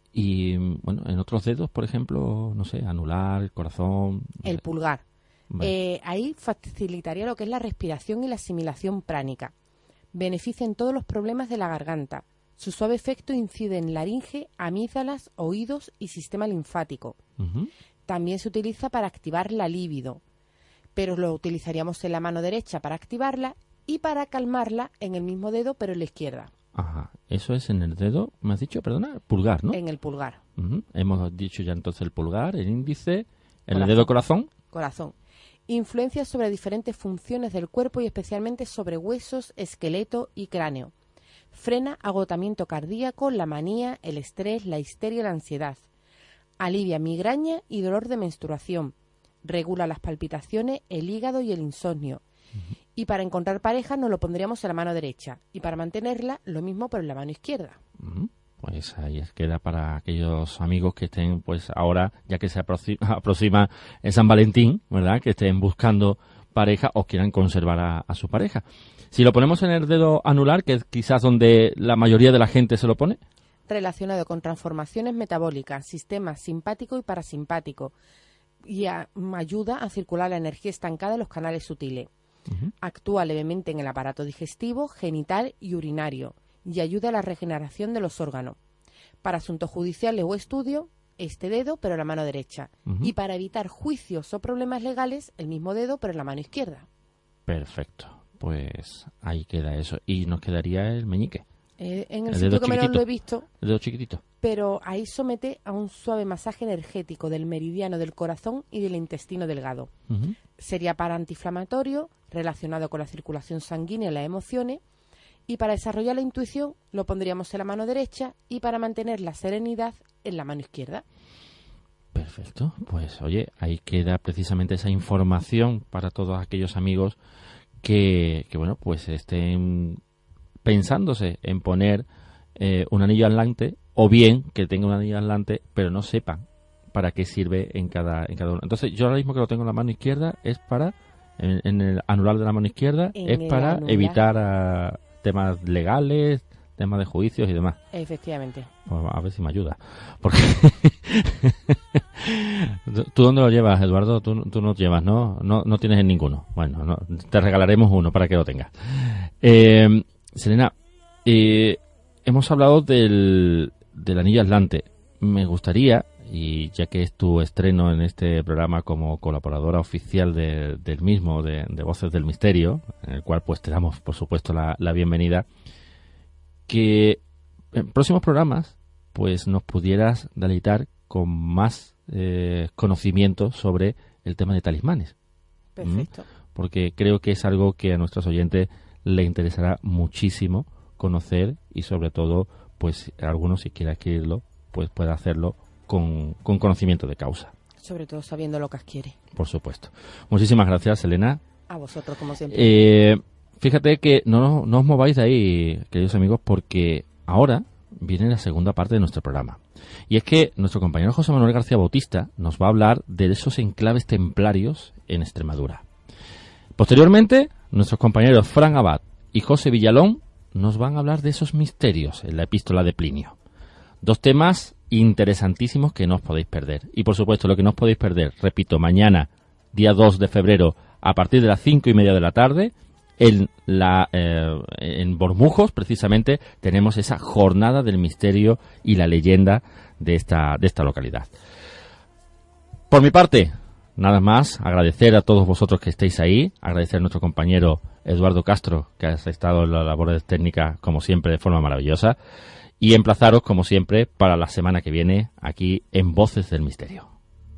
Y, bueno, en otros dedos, por ejemplo, no sé, anular, el corazón... El pulgar. Vale. Ahí facilitaría lo que es la respiración y la asimilación pránica. Beneficia en todos los problemas de la garganta. Su suave efecto incide en laringe, amígdalas, oídos y sistema linfático. Uh-huh. También se utiliza para activar la libido, pero lo utilizaríamos en la mano derecha para activarla y para calmarla en el mismo dedo, pero en la izquierda. Ajá, eso es en el dedo, me has dicho, perdona, pulgar, ¿no? En el pulgar. Uh-huh. Hemos dicho ya entonces el pulgar, el índice, en el dedo corazón. Corazón. Influencia sobre diferentes funciones del cuerpo y especialmente sobre huesos, esqueleto y cráneo. Frena agotamiento cardíaco, la manía, el estrés, la histeria y la ansiedad. Alivia migraña y dolor de menstruación. Regula las palpitaciones, el hígado y el insomnio. Uh-huh. Y para encontrar pareja nos lo pondríamos en la mano derecha. Y para mantenerla, lo mismo pero en la mano izquierda. Uh-huh. Pues ahí queda para aquellos amigos que estén, pues ahora, ya que se aproxima el San Valentín, ¿verdad? Que estén buscando pareja o quieran conservar a su pareja. Si lo ponemos en el dedo anular, que es quizás donde la mayoría de la gente se lo pone... Relacionado con transformaciones metabólicas, sistema simpático y parasimpático, y ayuda a circular la energía estancada en los canales sutiles. Uh-huh. Actúa levemente en el aparato digestivo, genital y urinario, y ayuda a la regeneración de los órganos. Para asuntos judiciales o estudio, este dedo, pero en la mano derecha. Uh-huh. Y para evitar juicios o problemas legales, el mismo dedo, pero en la mano izquierda. Perfecto. Pues ahí queda eso. Y nos quedaría el meñique. En el sitio que menos lo he visto, el dedo chiquitito. Pero ahí somete a un suave masaje energético del meridiano del corazón y del intestino delgado. Uh-huh. Sería para antiinflamatorio, relacionado con la circulación sanguínea y las emociones, y para desarrollar la intuición lo pondríamos en la mano derecha y para mantener la serenidad en la mano izquierda. Perfecto, pues oye, ahí queda precisamente esa información para todos aquellos amigos que bueno, pues estén pensándose en poner un anillo aislante, o bien que tenga un anillo aislante pero no sepan para qué sirve en cada uno. Entonces yo ahora mismo que lo tengo en la mano izquierda es para, en el anular de la mano izquierda, es para anular, evitar temas legales, temas de juicios y demás. Efectivamente. Pues a ver si me ayuda. Porque ¿Tú dónde lo llevas, Eduardo? Tú no lo llevas, ¿no? No tienes en ninguno. Bueno, no, te regalaremos uno para que lo tengas. Selena, hemos hablado del anillo aislante. Me gustaría, y ya que es tu estreno en este programa como colaboradora oficial del mismo, de Voces del Misterio, en el cual pues te damos, por supuesto, la bienvenida, que en próximos programas pues nos pudieras deleitar con más conocimiento sobre el tema de talismanes. Perfecto. Porque creo que es algo que a nuestros oyentes le interesará muchísimo conocer y sobre todo, pues algunos si quiere adquirirlo, pues pueda hacerlo con conocimiento de causa. Sobre todo sabiendo lo que adquiere. Por supuesto. Muchísimas gracias, Selena. A vosotros, como siempre. Fíjate que no os mováis de ahí, queridos amigos, porque ahora viene la segunda parte de nuestro programa. Y es que nuestro compañero José Manuel García Bautista nos va a hablar de esos enclaves templarios en Extremadura. Posteriormente, nuestros compañeros Fran Abad y José Villalón nos van a hablar de esos misterios en la epístola de Plinio. Dos temas interesantísimos que no os podéis perder. Y por supuesto, lo que no os podéis perder, repito, mañana, día 2 de febrero, a partir de las 5:30 de la tarde, en Bormujos, precisamente, tenemos esa jornada del misterio y la leyenda de esta localidad. Por mi parte, nada más, agradecer a todos vosotros que estéis ahí, agradecer a nuestro compañero Eduardo Castro, que ha estado en las labores técnicas, como siempre, de forma maravillosa, y emplazaros, como siempre, para la semana que viene, aquí en Voces del Misterio.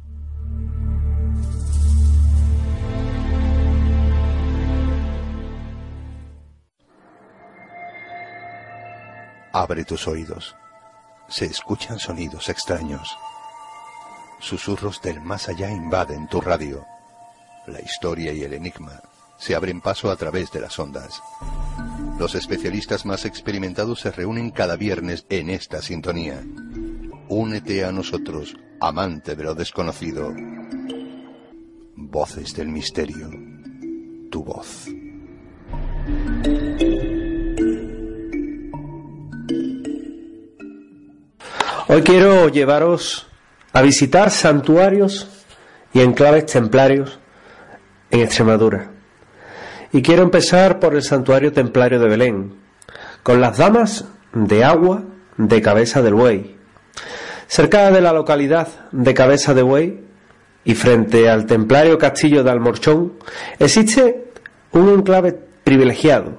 Abre tus oídos. Se escuchan sonidos extraños. Susurros del más allá invaden tu radio. La historia y el enigma se abren paso a través de las ondas. Los especialistas más experimentados se reúnen cada viernes en esta sintonía. Únete a nosotros, amante de lo desconocido. Voces del Misterio, tu voz. Hoy quiero llevaros a visitar santuarios y enclaves templarios en Extremadura. Y quiero empezar por el santuario templario de Belén, con las damas de agua de Cabeza del Buey. Cerca de la localidad de Cabeza de Buey y frente al templario castillo de Almorchón existe un enclave privilegiado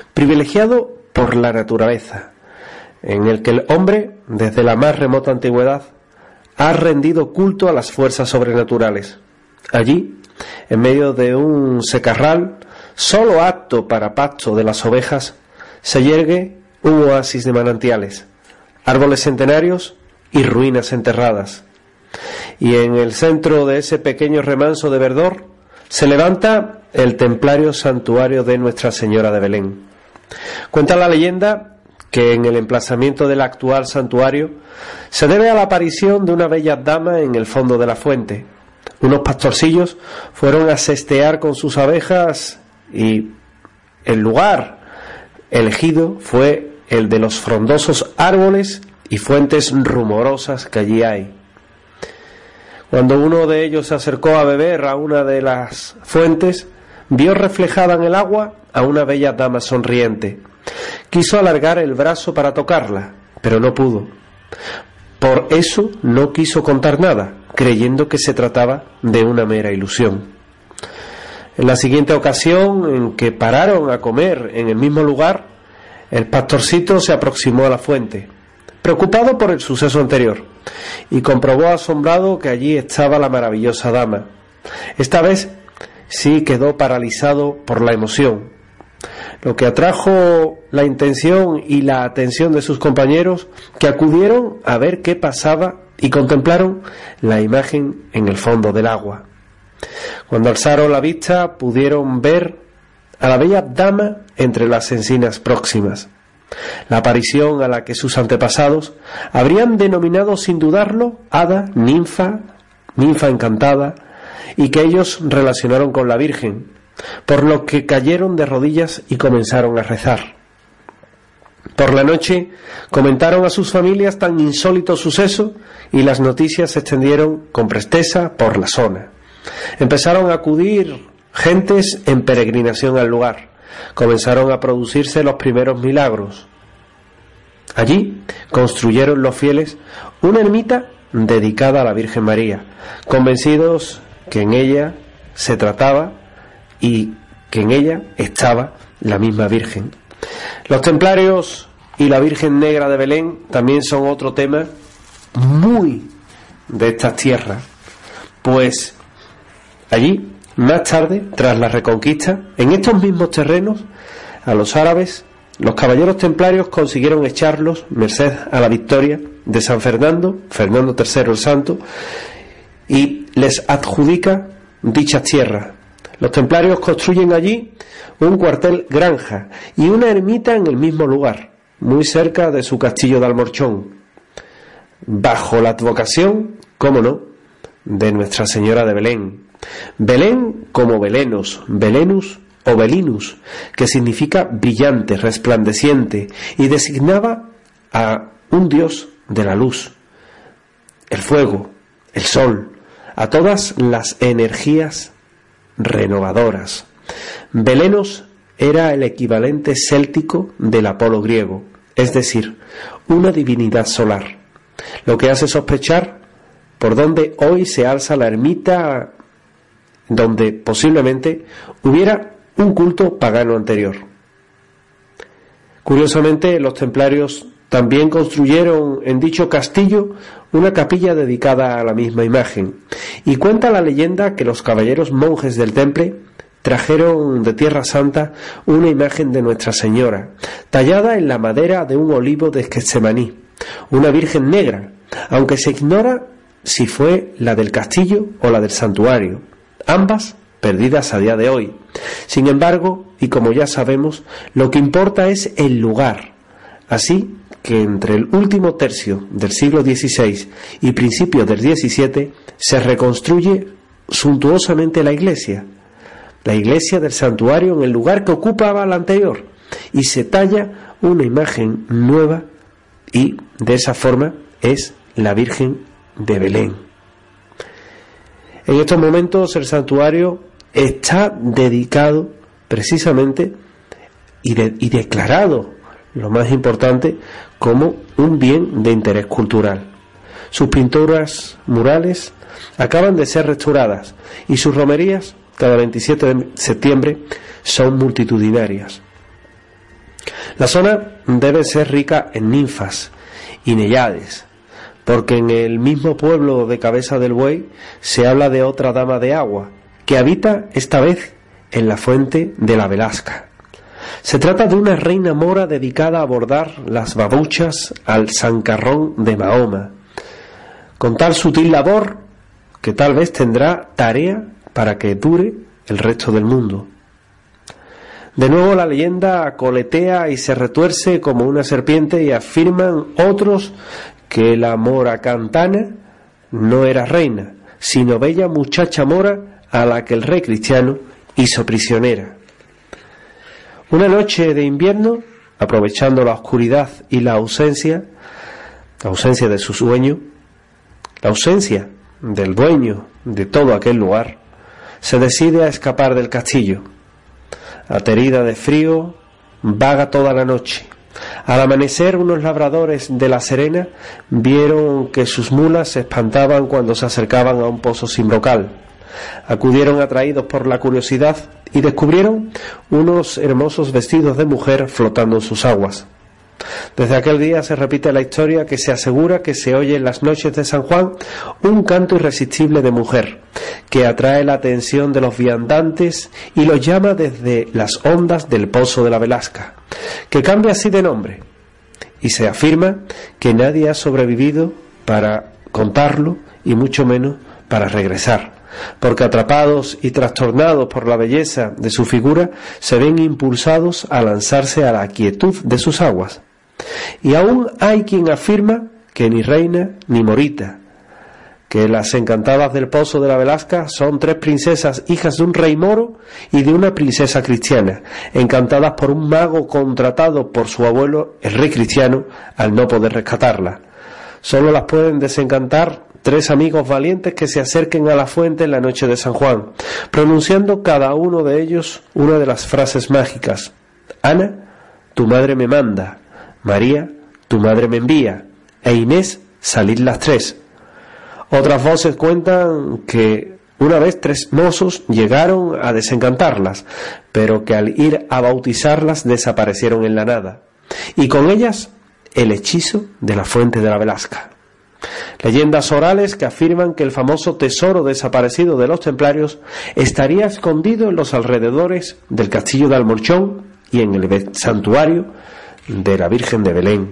por la naturaleza, en el que el hombre, desde la más remota antigüedad, ha rendido culto a las fuerzas sobrenaturales. Allí, en medio de un secarral, solo apto para pasto de las ovejas, se yergue un oasis de manantiales, árboles centenarios y ruinas enterradas. Y en el centro de ese pequeño remanso de verdor se levanta el templario santuario de Nuestra Señora de Belén. Cuenta la leyenda que en el emplazamiento del actual santuario se debe a la aparición de una bella dama en el fondo de la fuente. Unos pastorcillos fueron a sestear con sus abejas y el lugar elegido fue el de los frondosos árboles y fuentes rumorosas que allí hay. Cuando uno de ellos se acercó a beber a una de las fuentes, vio reflejada en el agua a una bella dama sonriente. Quiso alargar el brazo para tocarla, pero no pudo. Por eso no quiso contar nada, creyendo que se trataba de una mera ilusión. En la siguiente ocasión en que pararon a comer en el mismo lugar, el pastorcito se aproximó a la fuente, preocupado por el suceso anterior, y comprobó asombrado que allí estaba la maravillosa dama. Esta vez sí quedó paralizado por la emoción, lo que atrajo la intención y la atención de sus compañeros, que acudieron a ver qué pasaba y contemplaron la imagen en el fondo del agua. Cuando alzaron la vista pudieron ver a la bella dama entre las encinas próximas, la aparición a la que sus antepasados habrían denominado sin dudarlo hada, ninfa encantada, y que ellos relacionaron con la Virgen, por lo que cayeron de rodillas y comenzaron a rezar. Por la noche comentaron a sus familias tan insólito suceso y las noticias se extendieron con presteza por la zona. Empezaron a acudir gentes en peregrinación al lugar. Comenzaron a producirse los primeros milagros. Allí construyeron los fieles una ermita dedicada a la Virgen María, convencidos que en ella se trataba y que en ella estaba la misma Virgen. Los templarios y la Virgen Negra de Belén también son otro tema muy de estas tierras, pues allí, más tarde, tras la Reconquista, en estos mismos terrenos, a los árabes, los caballeros templarios consiguieron echarlos, merced a la victoria de San Fernando, Fernando III el Santo, y les adjudica dichas tierras. Los templarios construyen allí un cuartel granja y una ermita en el mismo lugar, muy cerca de su castillo de Almorchón, bajo la advocación, cómo no, de Nuestra Señora de Belén. Belén como Belenus, Belenus o Belinus, que significa brillante, resplandeciente, y designaba a un dios de la luz, el fuego, el sol, a todas las energías renovadoras. Belenus era el equivalente céltico del Apolo griego, es decir, una divinidad solar, lo que hace sospechar por dónde hoy se alza la ermita donde posiblemente hubiera un culto pagano anterior. Curiosamente, los templarios también construyeron en dicho castillo una capilla dedicada a la misma imagen, y cuenta la leyenda que los caballeros monjes del temple trajeron de Tierra Santa una imagen de Nuestra Señora, tallada en la madera de un olivo de Getsemaní, una Virgen negra, aunque se ignora si fue la del castillo o la del santuario, ambas perdidas a día de hoy. Sin embargo, y como ya sabemos, lo que importa es el lugar. Así que entre el último tercio del siglo XVI y principios del XVII se reconstruye suntuosamente la iglesia del santuario en el lugar que ocupaba la anterior, y se talla una imagen nueva, y de esa forma es la Virgen de Belén. En estos momentos el santuario está dedicado precisamente y declarado, lo más importante, como un bien de interés cultural. Sus pinturas murales acaban de ser restauradas y sus romerías, cada 27 de septiembre, son multitudinarias. La zona debe ser rica en ninfas y neyades, porque en el mismo pueblo de Cabeza del Buey se habla de otra dama de agua, que habita esta vez en la fuente de la Velasca. Se trata de una reina mora dedicada a bordar las babuchas al zancarrón de Mahoma, con tal sutil labor que tal vez tendrá tarea para que dure el resto del mundo. De nuevo la leyenda coletea y se retuerce como una serpiente, y afirman otros que la mora cantana no era reina, sino bella muchacha mora a la que el rey cristiano hizo prisionera. Una noche de invierno, aprovechando la oscuridad y la ausencia de su dueño, la ausencia del dueño de todo aquel lugar, se decide a escapar del castillo. Aterida de frío, vaga toda la noche. Al amanecer, unos labradores de La Serena vieron que sus mulas se espantaban cuando se acercaban a un pozo sin brocal. Acudieron atraídos por la curiosidad y descubrieron unos hermosos vestidos de mujer flotando en sus aguas. Desde aquel día se repite la historia que se asegura que se oye en las noches de San Juan un canto irresistible de mujer que atrae la atención de los viandantes y los llama desde las ondas del pozo de la Velasca, que cambia así de nombre, y se afirma que nadie ha sobrevivido para contarlo y mucho menos para regresar, porque atrapados y trastornados por la belleza de su figura se ven impulsados a lanzarse a la quietud de sus aguas. Y aún hay quien afirma que ni reina ni morita, que las encantadas del pozo de la Velasca son 3 princesas hijas de un rey moro y de una princesa cristiana, encantadas por un mago contratado por su abuelo, el rey cristiano, al no poder rescatarla. Solo las pueden desencantar 3 amigos valientes que se acerquen a la fuente en la noche de San Juan, pronunciando cada uno de ellos una de las frases mágicas: Ana, tu madre me manda; María, tu madre me envía; e Inés, salid las 3. Otras voces cuentan que una vez 3 mozos llegaron a desencantarlas, pero que al ir a bautizarlas desaparecieron en la nada, y con ellas el hechizo de la fuente de la Velasca. Leyendas orales que afirman que el famoso tesoro desaparecido de los templarios estaría escondido en los alrededores del castillo de Almorchón y en el santuario de la Virgen de Belén.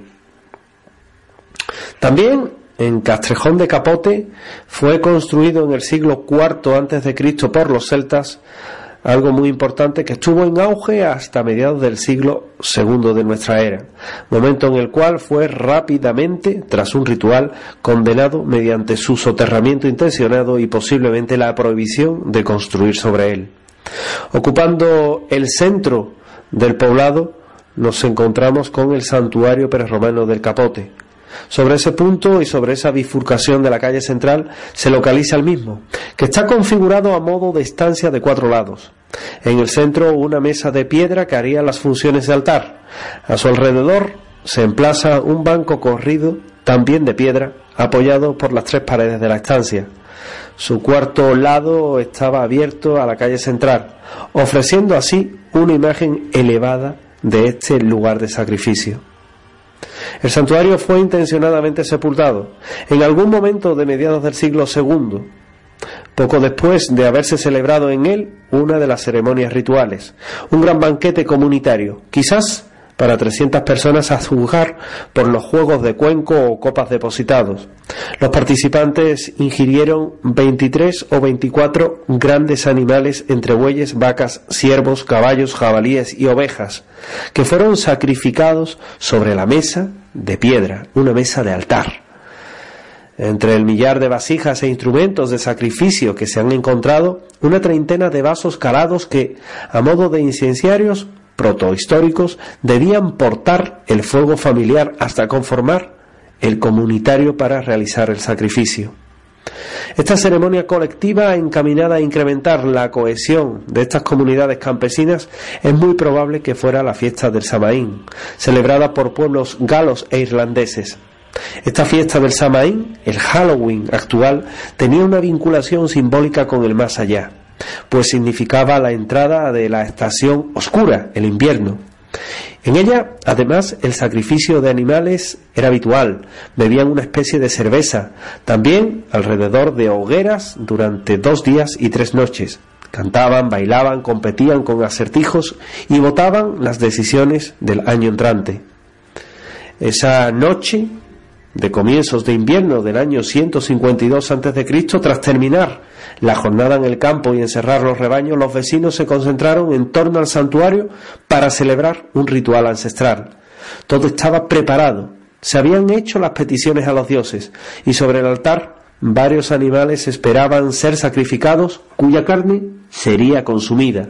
También en Castrejón de Capote fue construido en el siglo IV a.C. por los celtas, algo muy importante que estuvo en auge hasta mediados del siglo II de nuestra era, momento en el cual fue rápidamente, tras un ritual, condenado mediante su soterramiento intencionado y posiblemente la prohibición de construir sobre él. Ocupando el centro del poblado nos encontramos con el santuario prerromano del Capote. Sobre ese punto y sobre esa bifurcación de la calle central se localiza el mismo, que está configurado a modo de estancia de 4 lados. En el centro una mesa de piedra que haría las funciones de altar. A su alrededor se emplaza un banco corrido, también de piedra, apoyado por las 3 paredes de la estancia. Su cuarto lado estaba abierto a la calle central, ofreciendo así una imagen elevada de este lugar de sacrificio. El santuario fue intencionadamente sepultado en algún momento de mediados del siglo II, poco después de haberse celebrado en él una de las ceremonias rituales, un gran banquete comunitario, quizás para 300 personas a juzgar por los juegos de cuenco o copas depositados. Los participantes ingirieron 23 o 24 grandes animales entre bueyes, vacas, ciervos, caballos, jabalíes y ovejas, que fueron sacrificados sobre la mesa de piedra, una mesa de altar. Entre el millar de vasijas e instrumentos de sacrificio que se han encontrado, una treintena de vasos calados que, a modo de incenciarios protohistóricos, debían portar el fuego familiar hasta conformar el comunitario para realizar el sacrificio. Esta ceremonia colectiva, encaminada a incrementar la cohesión de estas comunidades campesinas, es muy probable que fuera la fiesta del Samaín, celebrada por pueblos galos e irlandeses. Esta fiesta del Samaín, el Halloween actual, tenía una vinculación simbólica con el más allá, pues significaba la entrada de la estación oscura, el invierno. En ella, además, el sacrificio de animales era habitual. Bebían una especie de cerveza, también alrededor de hogueras durante 2 días y 3 noches. Cantaban, bailaban, competían con acertijos y votaban las decisiones del año entrante. Esa noche de comienzos de invierno del año 152 a.C., tras terminar la jornada en el campo y encerrar los rebaños, los vecinos se concentraron en torno al santuario para celebrar un ritual ancestral. Todo estaba preparado, se habían hecho las peticiones a los dioses y sobre el altar varios animales esperaban ser sacrificados, cuya carne sería consumida.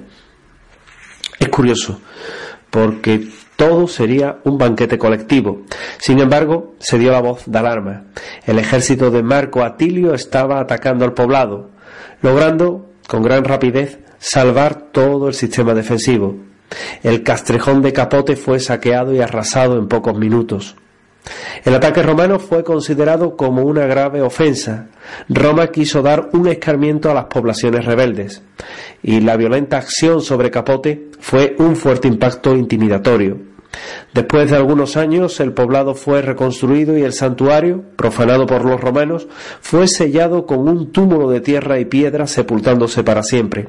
Es curioso, porque todo sería un banquete colectivo. Sin embargo, se dio la voz de alarma. El ejército de Marco Atilio estaba atacando al poblado, logrando con gran rapidez salvar todo el sistema defensivo. El castrejón de Capote fue saqueado y arrasado en pocos minutos. El ataque romano fue considerado como una grave ofensa. Roma quiso dar un escarmiento a las poblaciones rebeldes, y la violenta acción sobre Capote fue un fuerte impacto intimidatorio. Después de algunos años, el poblado fue reconstruido y el santuario, profanado por los romanos, fue sellado con un túmulo de tierra y piedra, sepultándose para siempre.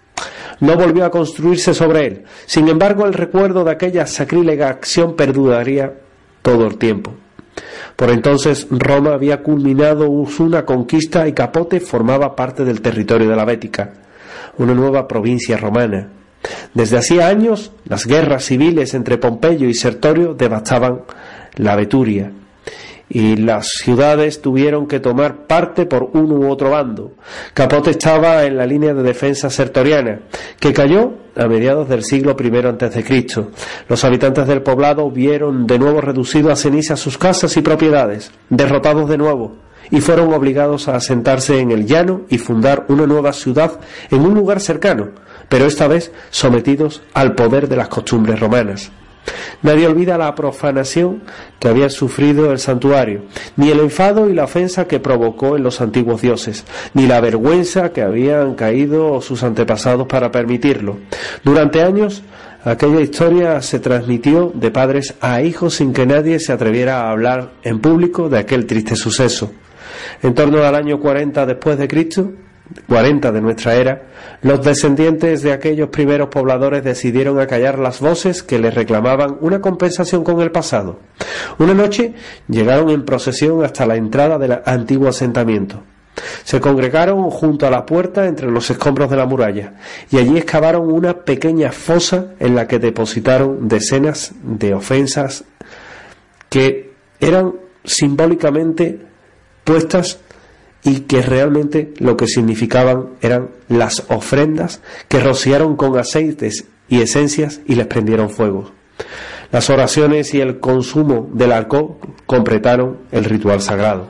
No volvió a construirse sobre él. Sin embargo, el recuerdo de aquella sacrílega acción perduraría todo el tiempo. Por entonces Roma había culminado una conquista y Capote formaba parte del territorio de la Bética, una nueva provincia romana. Desde hacía años las guerras civiles entre Pompeyo y Sertorio devastaban la Beturia y las ciudades tuvieron que tomar parte por uno u otro bando. Capote estaba en la línea de defensa sertoriana, que cayó a mediados del siglo I a.C. Los habitantes del poblado vieron de nuevo reducido a cenizas sus casas y propiedades, derrotados de nuevo, y fueron obligados a asentarse en el llano y fundar una nueva ciudad en un lugar cercano, pero esta vez sometidos al poder de las costumbres romanas. Nadie olvida la profanación que había sufrido el santuario, ni el enfado y la ofensa que provocó en los antiguos dioses, ni la vergüenza que habían caído sus antepasados para permitirlo. Durante años, aquella historia se transmitió de padres a hijos sin que nadie se atreviera a hablar en público de aquel triste suceso. En torno al año 40 después de Cristo, 40 de nuestra era, los descendientes de aquellos primeros pobladores decidieron acallar las voces que les reclamaban una compensación con el pasado. Una noche llegaron en procesión hasta la entrada del antiguo asentamiento. Se congregaron junto a la puerta entre los escombros de la muralla y allí excavaron una pequeña fosa en la que depositaron decenas de ofensas que eran simbólicamente puestas y que realmente lo que significaban eran las ofrendas que rociaron con aceites y esencias y les prendieron fuego. Las oraciones y el consumo del alcohol completaron el ritual sagrado.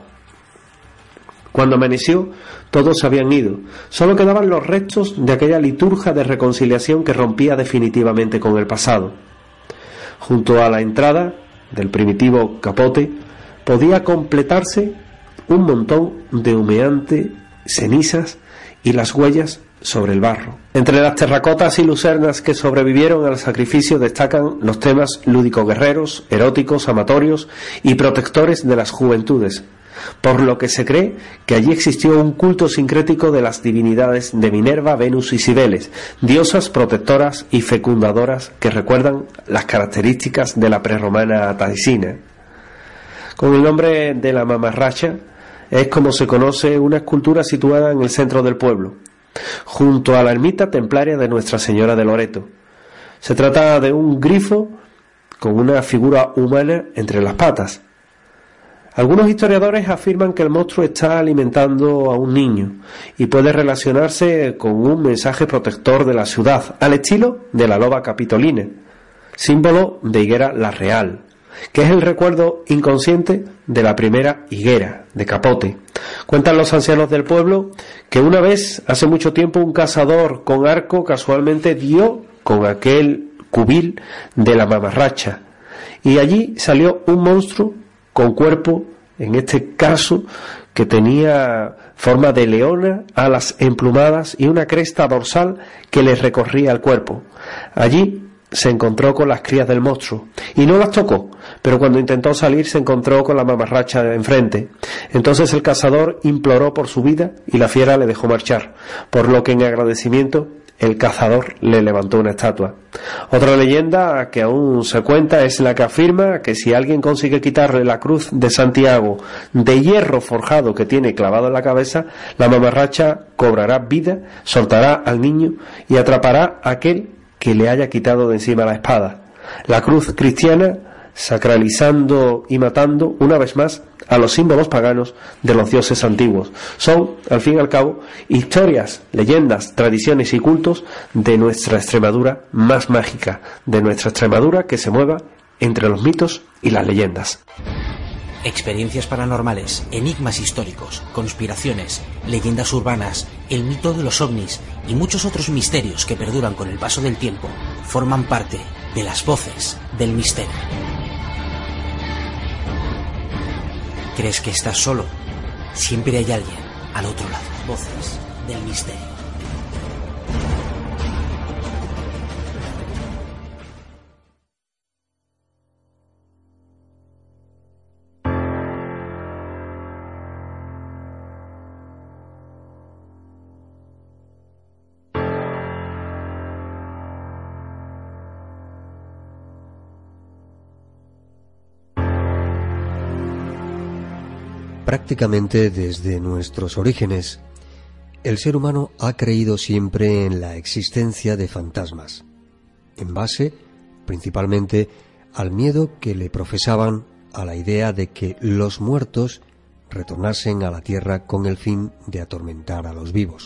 Cuando amaneció, todos se habían ido. Solo quedaban los restos de aquella liturgia de reconciliación que rompía definitivamente con el pasado. Junto a la entrada del primitivo Capote podía completarse un montón de humeante cenizas y las huellas sobre el barro. Entre las terracotas y lucernas que sobrevivieron al sacrificio destacan los temas lúdico-guerreros, eróticos, amatorios y protectores de las juventudes, por lo que se cree que allí existió un culto sincrético de las divinidades de Minerva, Venus y Cibeles, diosas protectoras y fecundadoras que recuerdan las características de la prerromana ataicina. Con el nombre de la mamarracha es como se conoce una escultura situada en el centro del pueblo, junto a la ermita templaria de Nuestra Señora de Loreto. Se trata de un grifo con una figura humana entre las patas. Algunos historiadores afirman que el monstruo está alimentando a un niño y puede relacionarse con un mensaje protector de la ciudad, al estilo de la loba capitolina, símbolo de Higuera la Real, que es el recuerdo inconsciente de la primera higuera de Capote. Cuentan los ancianos del pueblo que una vez, hace mucho tiempo, un cazador con arco casualmente dio con aquel cubil de la mamarracha, y allí salió un monstruo con cuerpo, en este caso, que tenía forma de leona, alas emplumadas y una cresta dorsal que le recorría el cuerpo. Allí se encontró con las crías del monstruo y no las tocó, pero cuando intentó salir se encontró con la mamarracha de enfrente. Entonces el cazador imploró por su vida y la fiera le dejó marchar, por lo que en agradecimiento el cazador le levantó una estatua. Otra leyenda que aún se cuenta es la que afirma que si alguien consigue quitarle la cruz de Santiago de hierro forjado que tiene clavado en la cabeza, la mamarracha cobrará vida, soltará al niño y atrapará a aquel que le haya quitado de encima la espada. La cruz cristiana sacralizando y matando una vez más a los símbolos paganos de los dioses antiguos. Son, al fin y al cabo, historias, leyendas, tradiciones y cultos de nuestra Extremadura más mágica, de nuestra Extremadura que se mueva entre los mitos y las leyendas. Experiencias paranormales, enigmas históricos, conspiraciones, leyendas urbanas, el mito de los ovnis y muchos otros misterios que perduran con el paso del tiempo forman parte de las voces del misterio. ¿Crees que estás solo? Siempre hay alguien al otro lado. Voces del misterio. Prácticamente desde nuestros orígenes, el ser humano ha creído siempre en la existencia de fantasmas, en base principalmente al miedo que le profesaban a la idea de que los muertos retornasen a la tierra con el fin de atormentar a los vivos.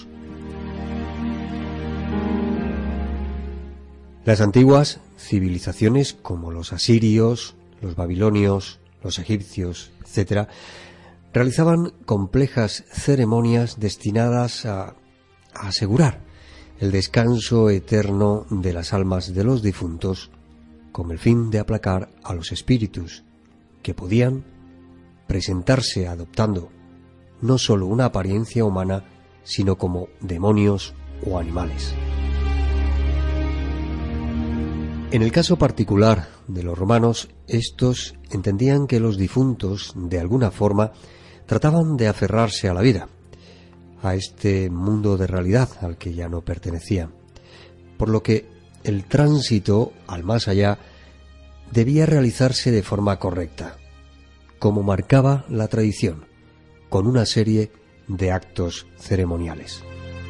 Las antiguas civilizaciones como los asirios, los babilonios, los egipcios, etc., realizaban complejas ceremonias destinadas a asegurar el descanso eterno de las almas de los difuntos con el fin de aplacar a los espíritus que podían presentarse adoptando no sólo una apariencia humana, sino como demonios o animales. En el caso particular de los romanos, estos entendían que los difuntos, de alguna forma, trataban de aferrarse a la vida, a este mundo de realidad al que ya no pertenecían, por lo que el tránsito al más allá debía realizarse de forma correcta, como marcaba la tradición, con una serie de actos ceremoniales.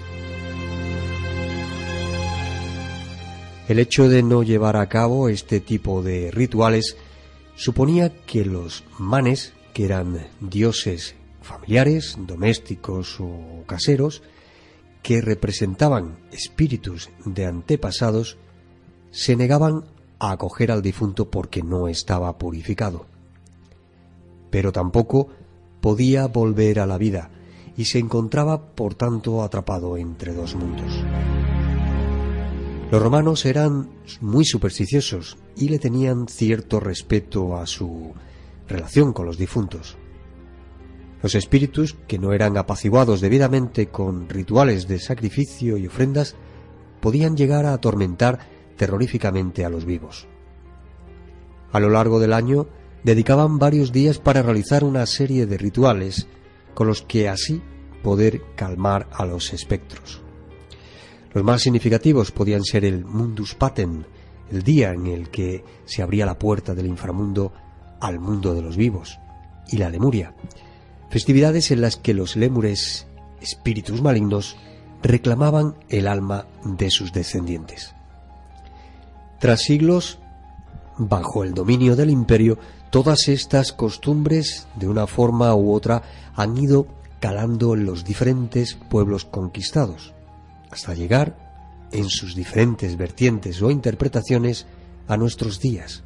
El hecho de no llevar a cabo este tipo de rituales suponía que los manes, que eran dioses familiares, domésticos o caseros, que representaban espíritus de antepasados, se negaban a acoger al difunto porque no estaba purificado. Pero tampoco podía volver a la vida y se encontraba, por tanto, atrapado entre dos mundos. Los romanos eran muy supersticiosos y le tenían cierto respeto a su relación con los difuntos. Los espíritus, que no eran apaciguados debidamente con rituales de sacrificio y ofrendas, podían llegar a atormentar terroríficamente a los vivos. A lo largo del año dedicaban varios días para realizar una serie de rituales con los que así poder calmar a los espectros. Los más significativos podían ser el Mundus Patem, el día en el que se abría la puerta del inframundo al mundo de los vivos, y la Lemuria, festividades en las que los lémures, espíritus malignos, reclamaban el alma de sus descendientes. Tras siglos, bajo el dominio del imperio, todas estas costumbres, de una forma u otra, han ido calando en los diferentes pueblos conquistados, hasta llegar, en sus diferentes vertientes o interpretaciones, a nuestros días.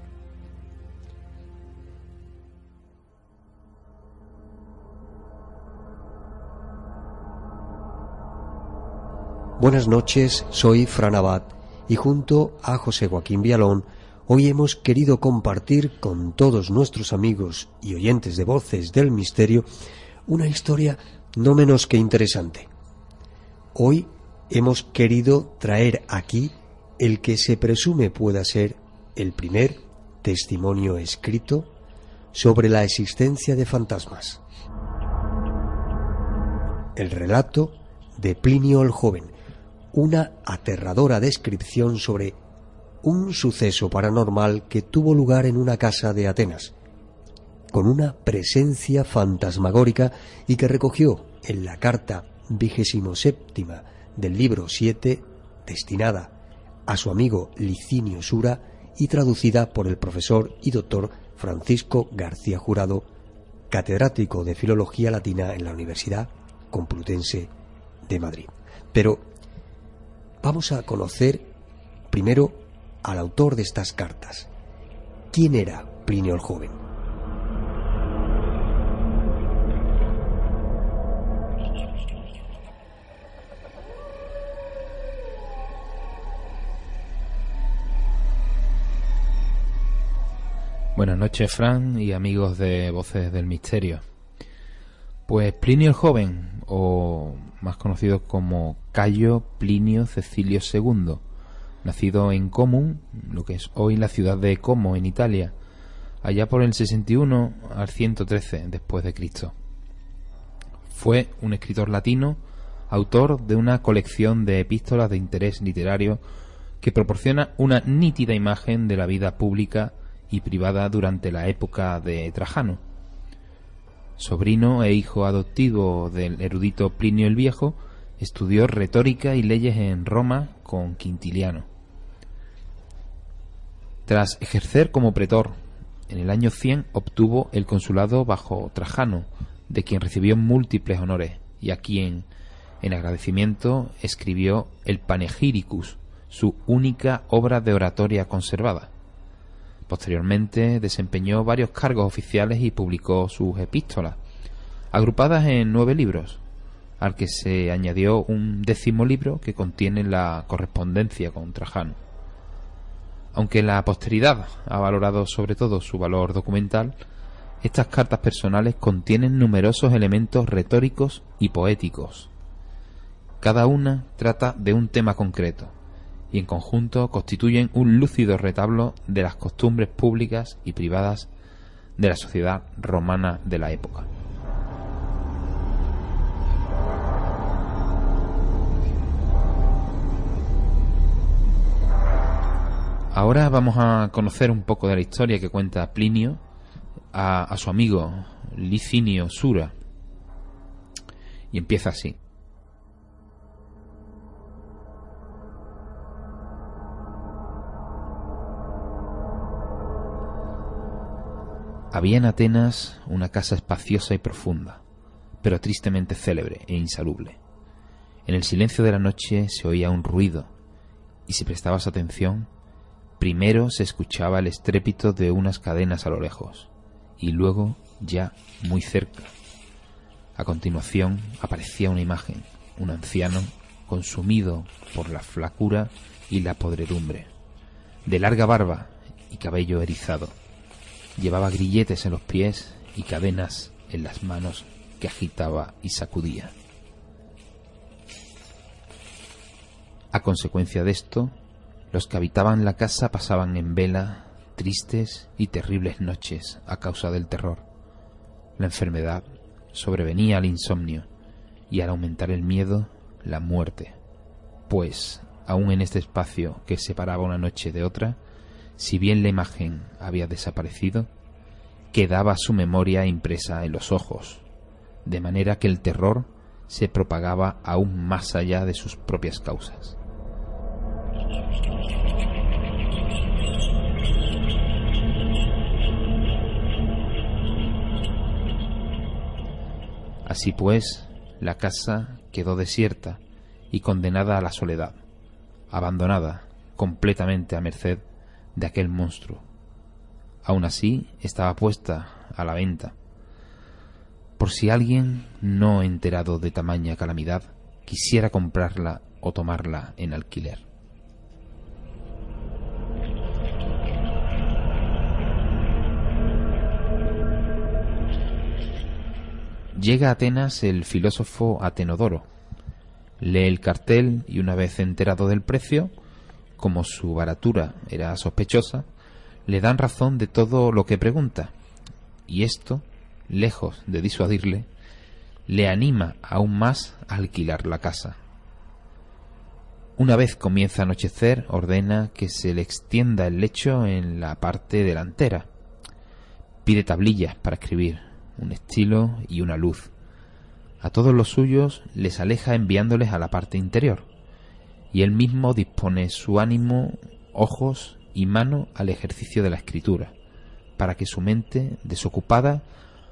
Buenas noches, soy Fran Abad y junto a José Joaquín Vialón hoy hemos querido compartir con todos nuestros amigos y oyentes de Voces del Misterio una historia no menos que interesante. Hoy hemos querido traer aquí el que se presume pueda ser el primer testimonio escrito sobre la existencia de fantasmas. El relato de Plinio el Joven, una aterradora descripción sobre un suceso paranormal que tuvo lugar en una casa de Atenas, con una presencia fantasmagórica y que recogió en la carta 27 del libro 7, destinada a su amigo Licinio Sura y traducida por el profesor y doctor Francisco García Jurado, catedrático de Filología Latina en la Universidad Complutense de Madrid. Pero vamos a conocer primero al autor de estas cartas. ¿Quién era Plinio el Joven? Buenas noches, Fran y amigos de Voces del Misterio. Pues Plinio el Joven, o más conocido como Cayo Plinio Cecilio II, nacido en Comum, lo que es hoy la ciudad de Como, en Italia, allá por el 61 al 113 después de Cristo. Fue un escritor latino, autor de una colección de epístolas de interés literario que proporciona una nítida imagen de la vida pública y privada durante la época de Trajano. Sobrino e hijo adoptivo del erudito Plinio el Viejo, estudió retórica y leyes en Roma con Quintiliano. Tras ejercer como pretor, en el año 100 obtuvo el consulado bajo Trajano, de quien recibió múltiples honores, y a quien, en agradecimiento, escribió el Panegyricus, su única obra de oratoria conservada. Posteriormente desempeñó varios cargos oficiales y publicó sus epístolas, agrupadas en 9 libros, al que se añadió un 10º libro que contiene la correspondencia con Trajano. Aunque la posteridad ha valorado sobre todo su valor documental, estas cartas personales contienen numerosos elementos retóricos y poéticos. Cada una trata de un tema concreto, y en conjunto constituyen un lúcido retablo de las costumbres públicas y privadas de la sociedad romana de la época. Ahora vamos a conocer un poco de la historia que cuenta Plinio a su amigo Licinio Sura, y empieza así. Había en Atenas una casa espaciosa y profunda, pero tristemente célebre e insalubre. En el silencio de la noche se oía un ruido, y si prestabas atención, primero se escuchaba el estrépito de unas cadenas a lo lejos, y luego ya muy cerca. A continuación aparecía una imagen, un anciano consumido por la flacura y la podredumbre, de larga barba y cabello erizado. Llevaba grilletes en los pies y cadenas en las manos que agitaba y sacudía. A consecuencia de esto, los que habitaban la casa pasaban en vela tristes y terribles noches a causa del terror. La enfermedad sobrevenía al insomnio y, al aumentar el miedo, la muerte, pues, aun en este espacio que separaba una noche de otra, si bien la imagen había desaparecido, quedaba su memoria impresa en los ojos, de manera que el terror se propagaba aún más allá de sus propias causas. Así pues, la casa quedó desierta y condenada a la soledad, abandonada completamente a merced de aquel monstruo. Aún así, estaba puesta a la venta, por si alguien no enterado de tamaña calamidad quisiera comprarla o tomarla en alquiler. Llega a Atenas el filósofo Atenodoro, lee el cartel y una vez enterado del precio, como su baratura era sospechosa, le dan razón de todo lo que pregunta, y esto, lejos de disuadirle, le anima aún más a alquilar la casa. Una vez comienza a anochecer, ordena que se le extienda el lecho en la parte delantera. Pide tablillas para escribir, un estilo y una luz. A todos los suyos les aleja enviándoles a la parte interior, y él mismo dispone su ánimo, ojos y mano al ejercicio de la escritura, para que su mente, desocupada,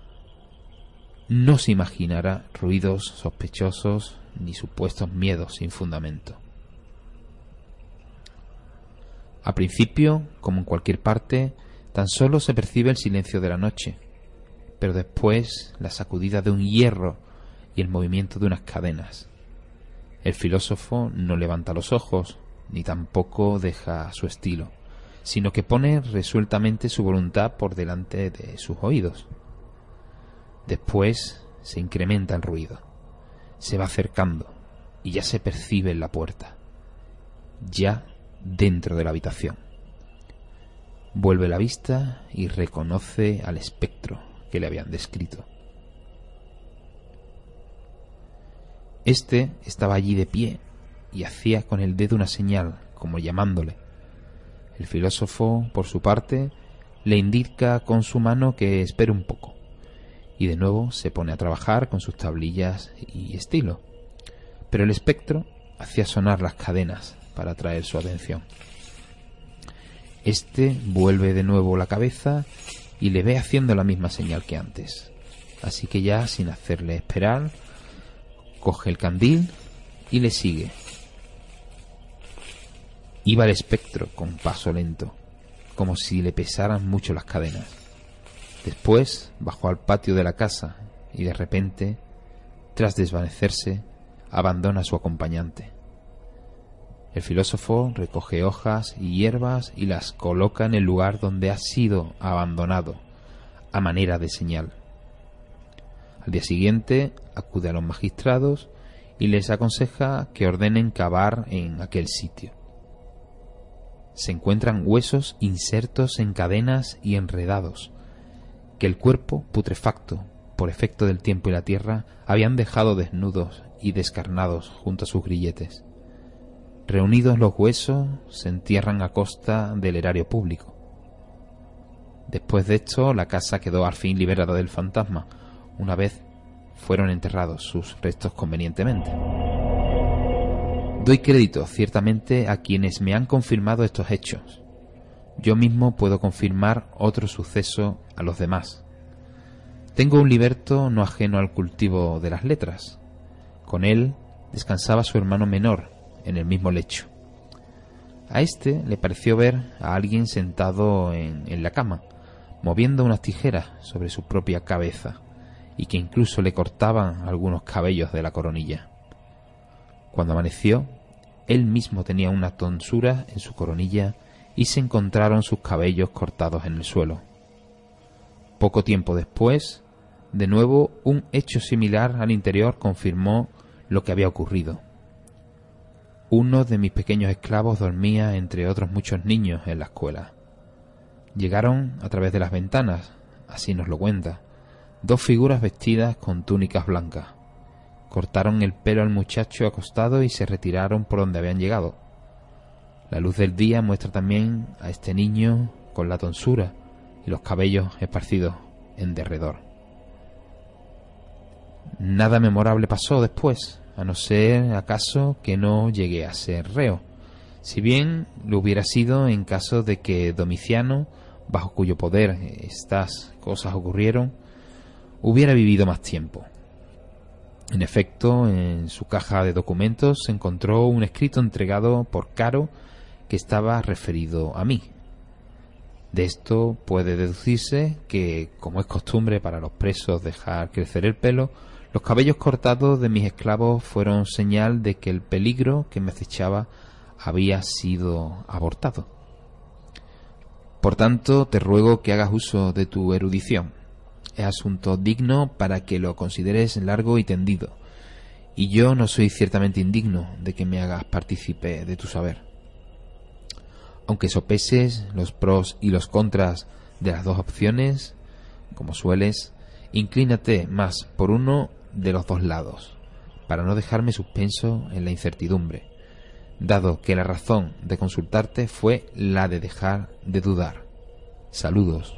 no se imaginara ruidos sospechosos ni supuestos miedos sin fundamento. A principio, como en cualquier parte, tan solo se percibe el silencio de la noche, pero después la sacudida de un hierro y el movimiento de unas cadenas. El filósofo no levanta los ojos, ni tampoco deja su estilo, sino que pone resueltamente su voluntad por delante de sus oídos. Después se incrementa el ruido, se va acercando y ya se percibe en la puerta, ya dentro de la habitación. Vuelve la vista y reconoce al espectro que le habían descrito. Este estaba allí de pie y hacía con el dedo una señal, como llamándole. El filósofo, por su parte, le indica con su mano que espere un poco, y de nuevo se pone a trabajar con sus tablillas y estilo. Pero el espectro hacía sonar las cadenas para atraer su atención. Este vuelve de nuevo la cabeza y le ve haciendo la misma señal que antes. Así que ya, sin hacerle esperar, coge el candil y le sigue. Iba el espectro con paso lento, como si le pesaran mucho las cadenas. Después bajó al patio de la casa y de repente, tras desvanecerse, abandona a su acompañante. El filósofo recoge hojas y hierbas y las coloca en el lugar donde ha sido abandonado, a manera de señal. Al día siguiente acude a los magistrados y les aconseja que ordenen cavar en aquel sitio. Se encuentran huesos insertos en cadenas y enredados, que el cuerpo putrefacto, por efecto del tiempo y la tierra, habían dejado desnudos y descarnados junto a sus grilletes. Reunidos los huesos, se entierran a costa del erario público. Después de esto, la casa quedó al fin liberada del fantasma, una vez fueron enterrados sus restos convenientemente. Doy crédito, ciertamente, a quienes me han confirmado estos hechos. Yo mismo puedo confirmar otro suceso a los demás. Tengo un liberto no ajeno al cultivo de las letras. Con él descansaba su hermano menor en el mismo lecho. A este le pareció ver a alguien sentado en la cama, moviendo unas tijeras sobre su propia cabeza, y que incluso le cortaban algunos cabellos de la coronilla. Cuando amaneció, él mismo tenía una tonsura en su coronilla y se encontraron sus cabellos cortados en el suelo. Poco tiempo después, de nuevo, un hecho similar al interior confirmó lo que había ocurrido. Uno de mis pequeños esclavos dormía entre otros muchos niños en la escuela. Llegaron a través de las ventanas, así nos lo cuenta, dos figuras vestidas con túnicas blancas. Cortaron el pelo al muchacho acostado y se retiraron por donde habían llegado. La luz del día muestra también a este niño con la tonsura y los cabellos esparcidos en derredor. Nada memorable pasó después, a no ser acaso que no llegué a ser reo, si bien lo hubiera sido en caso de que Domiciano, bajo cuyo poder estas cosas ocurrieron, hubiera vivido más tiempo. En efecto, en su caja de documentos se encontró un escrito entregado por Caro que estaba referido a mí. De esto puede deducirse que, como es costumbre para los presos dejar crecer el pelo, los cabellos cortados de mis esclavos fueron señal de que el peligro que me acechaba había sido abortado. Por tanto, te ruego que hagas uso de tu erudición. Es asunto digno para que lo consideres largo y tendido, y yo no soy ciertamente indigno de que me hagas partícipe de tu saber. Aunque sopeses los pros y los contras de las dos opciones, como sueles, inclínate más por uno de los dos lados, para no dejarme suspenso en la incertidumbre, dado que la razón de consultarte fue la de dejar de dudar. Saludos.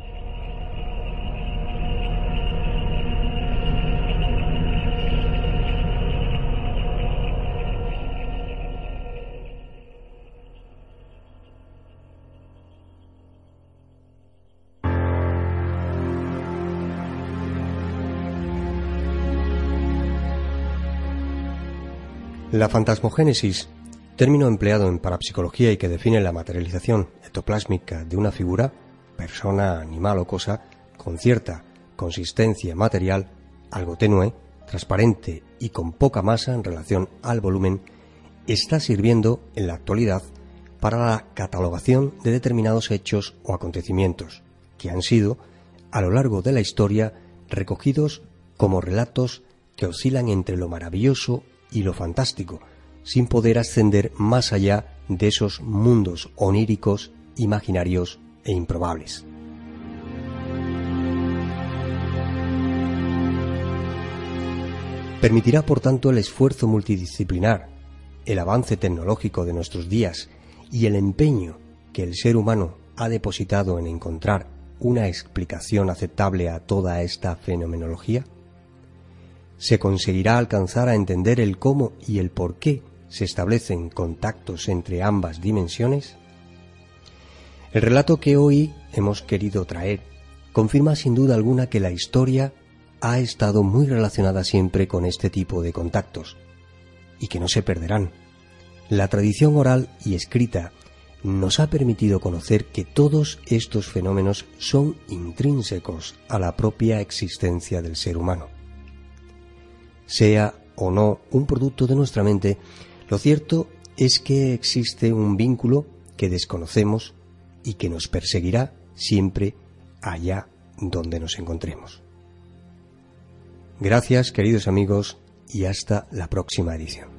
La fantasmogénesis, término empleado en parapsicología y que define la materialización ectoplásmica de una figura, persona, animal o cosa, con cierta consistencia material, algo tenue, transparente y con poca masa en relación al volumen, está sirviendo en la actualidad para la catalogación de determinados hechos o acontecimientos que han sido, a lo largo de la historia, recogidos como relatos que oscilan entre lo maravilloso y lo fantástico, sin poder ascender más allá de esos mundos oníricos, imaginarios e improbables. Permitirá, por tanto, el esfuerzo multidisciplinar, el avance tecnológico de nuestros días y el empeño que el ser humano ha depositado en encontrar una explicación aceptable a toda esta fenomenología. ¿Se conseguirá alcanzar a entender el cómo y el por qué se establecen contactos entre ambas dimensiones? El relato que hoy hemos querido traer confirma sin duda alguna que la historia ha estado muy relacionada siempre con este tipo de contactos y que no se perderán. La tradición oral y escrita nos ha permitido conocer que todos estos fenómenos son intrínsecos a la propia existencia del ser humano. Sea o no un producto de nuestra mente, lo cierto es que existe un vínculo que desconocemos y que nos perseguirá siempre allá donde nos encontremos. Gracias, queridos amigos, y hasta la próxima edición.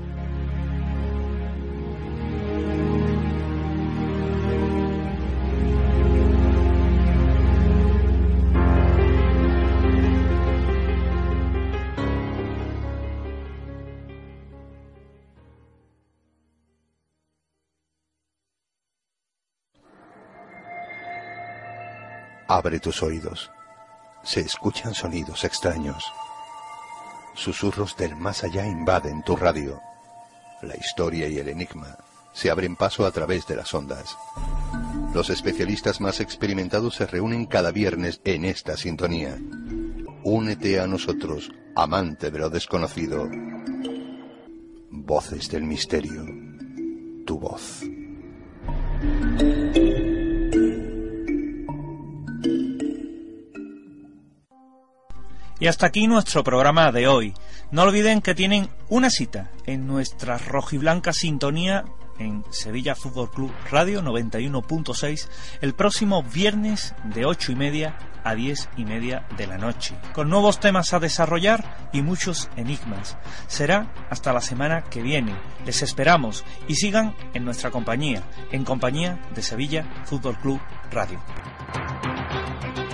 Abre tus oídos. Se escuchan sonidos extraños. Susurros del más allá invaden tu radio. La historia y el enigma se abren paso a través de las ondas. Los especialistas más experimentados se reúnen cada viernes en esta sintonía. Únete a nosotros, amante de lo desconocido. Voces del misterio. Tu voz. Y hasta aquí nuestro programa de hoy. No olviden que tienen una cita en nuestra rojiblanca sintonía en Sevilla Fútbol Club Radio 91.6 el próximo viernes de 8:30 a 10:30 de la noche, con nuevos temas a desarrollar y muchos enigmas. Será hasta la semana que viene. Les esperamos y sigan en nuestra compañía, en compañía de Sevilla Fútbol Club Radio.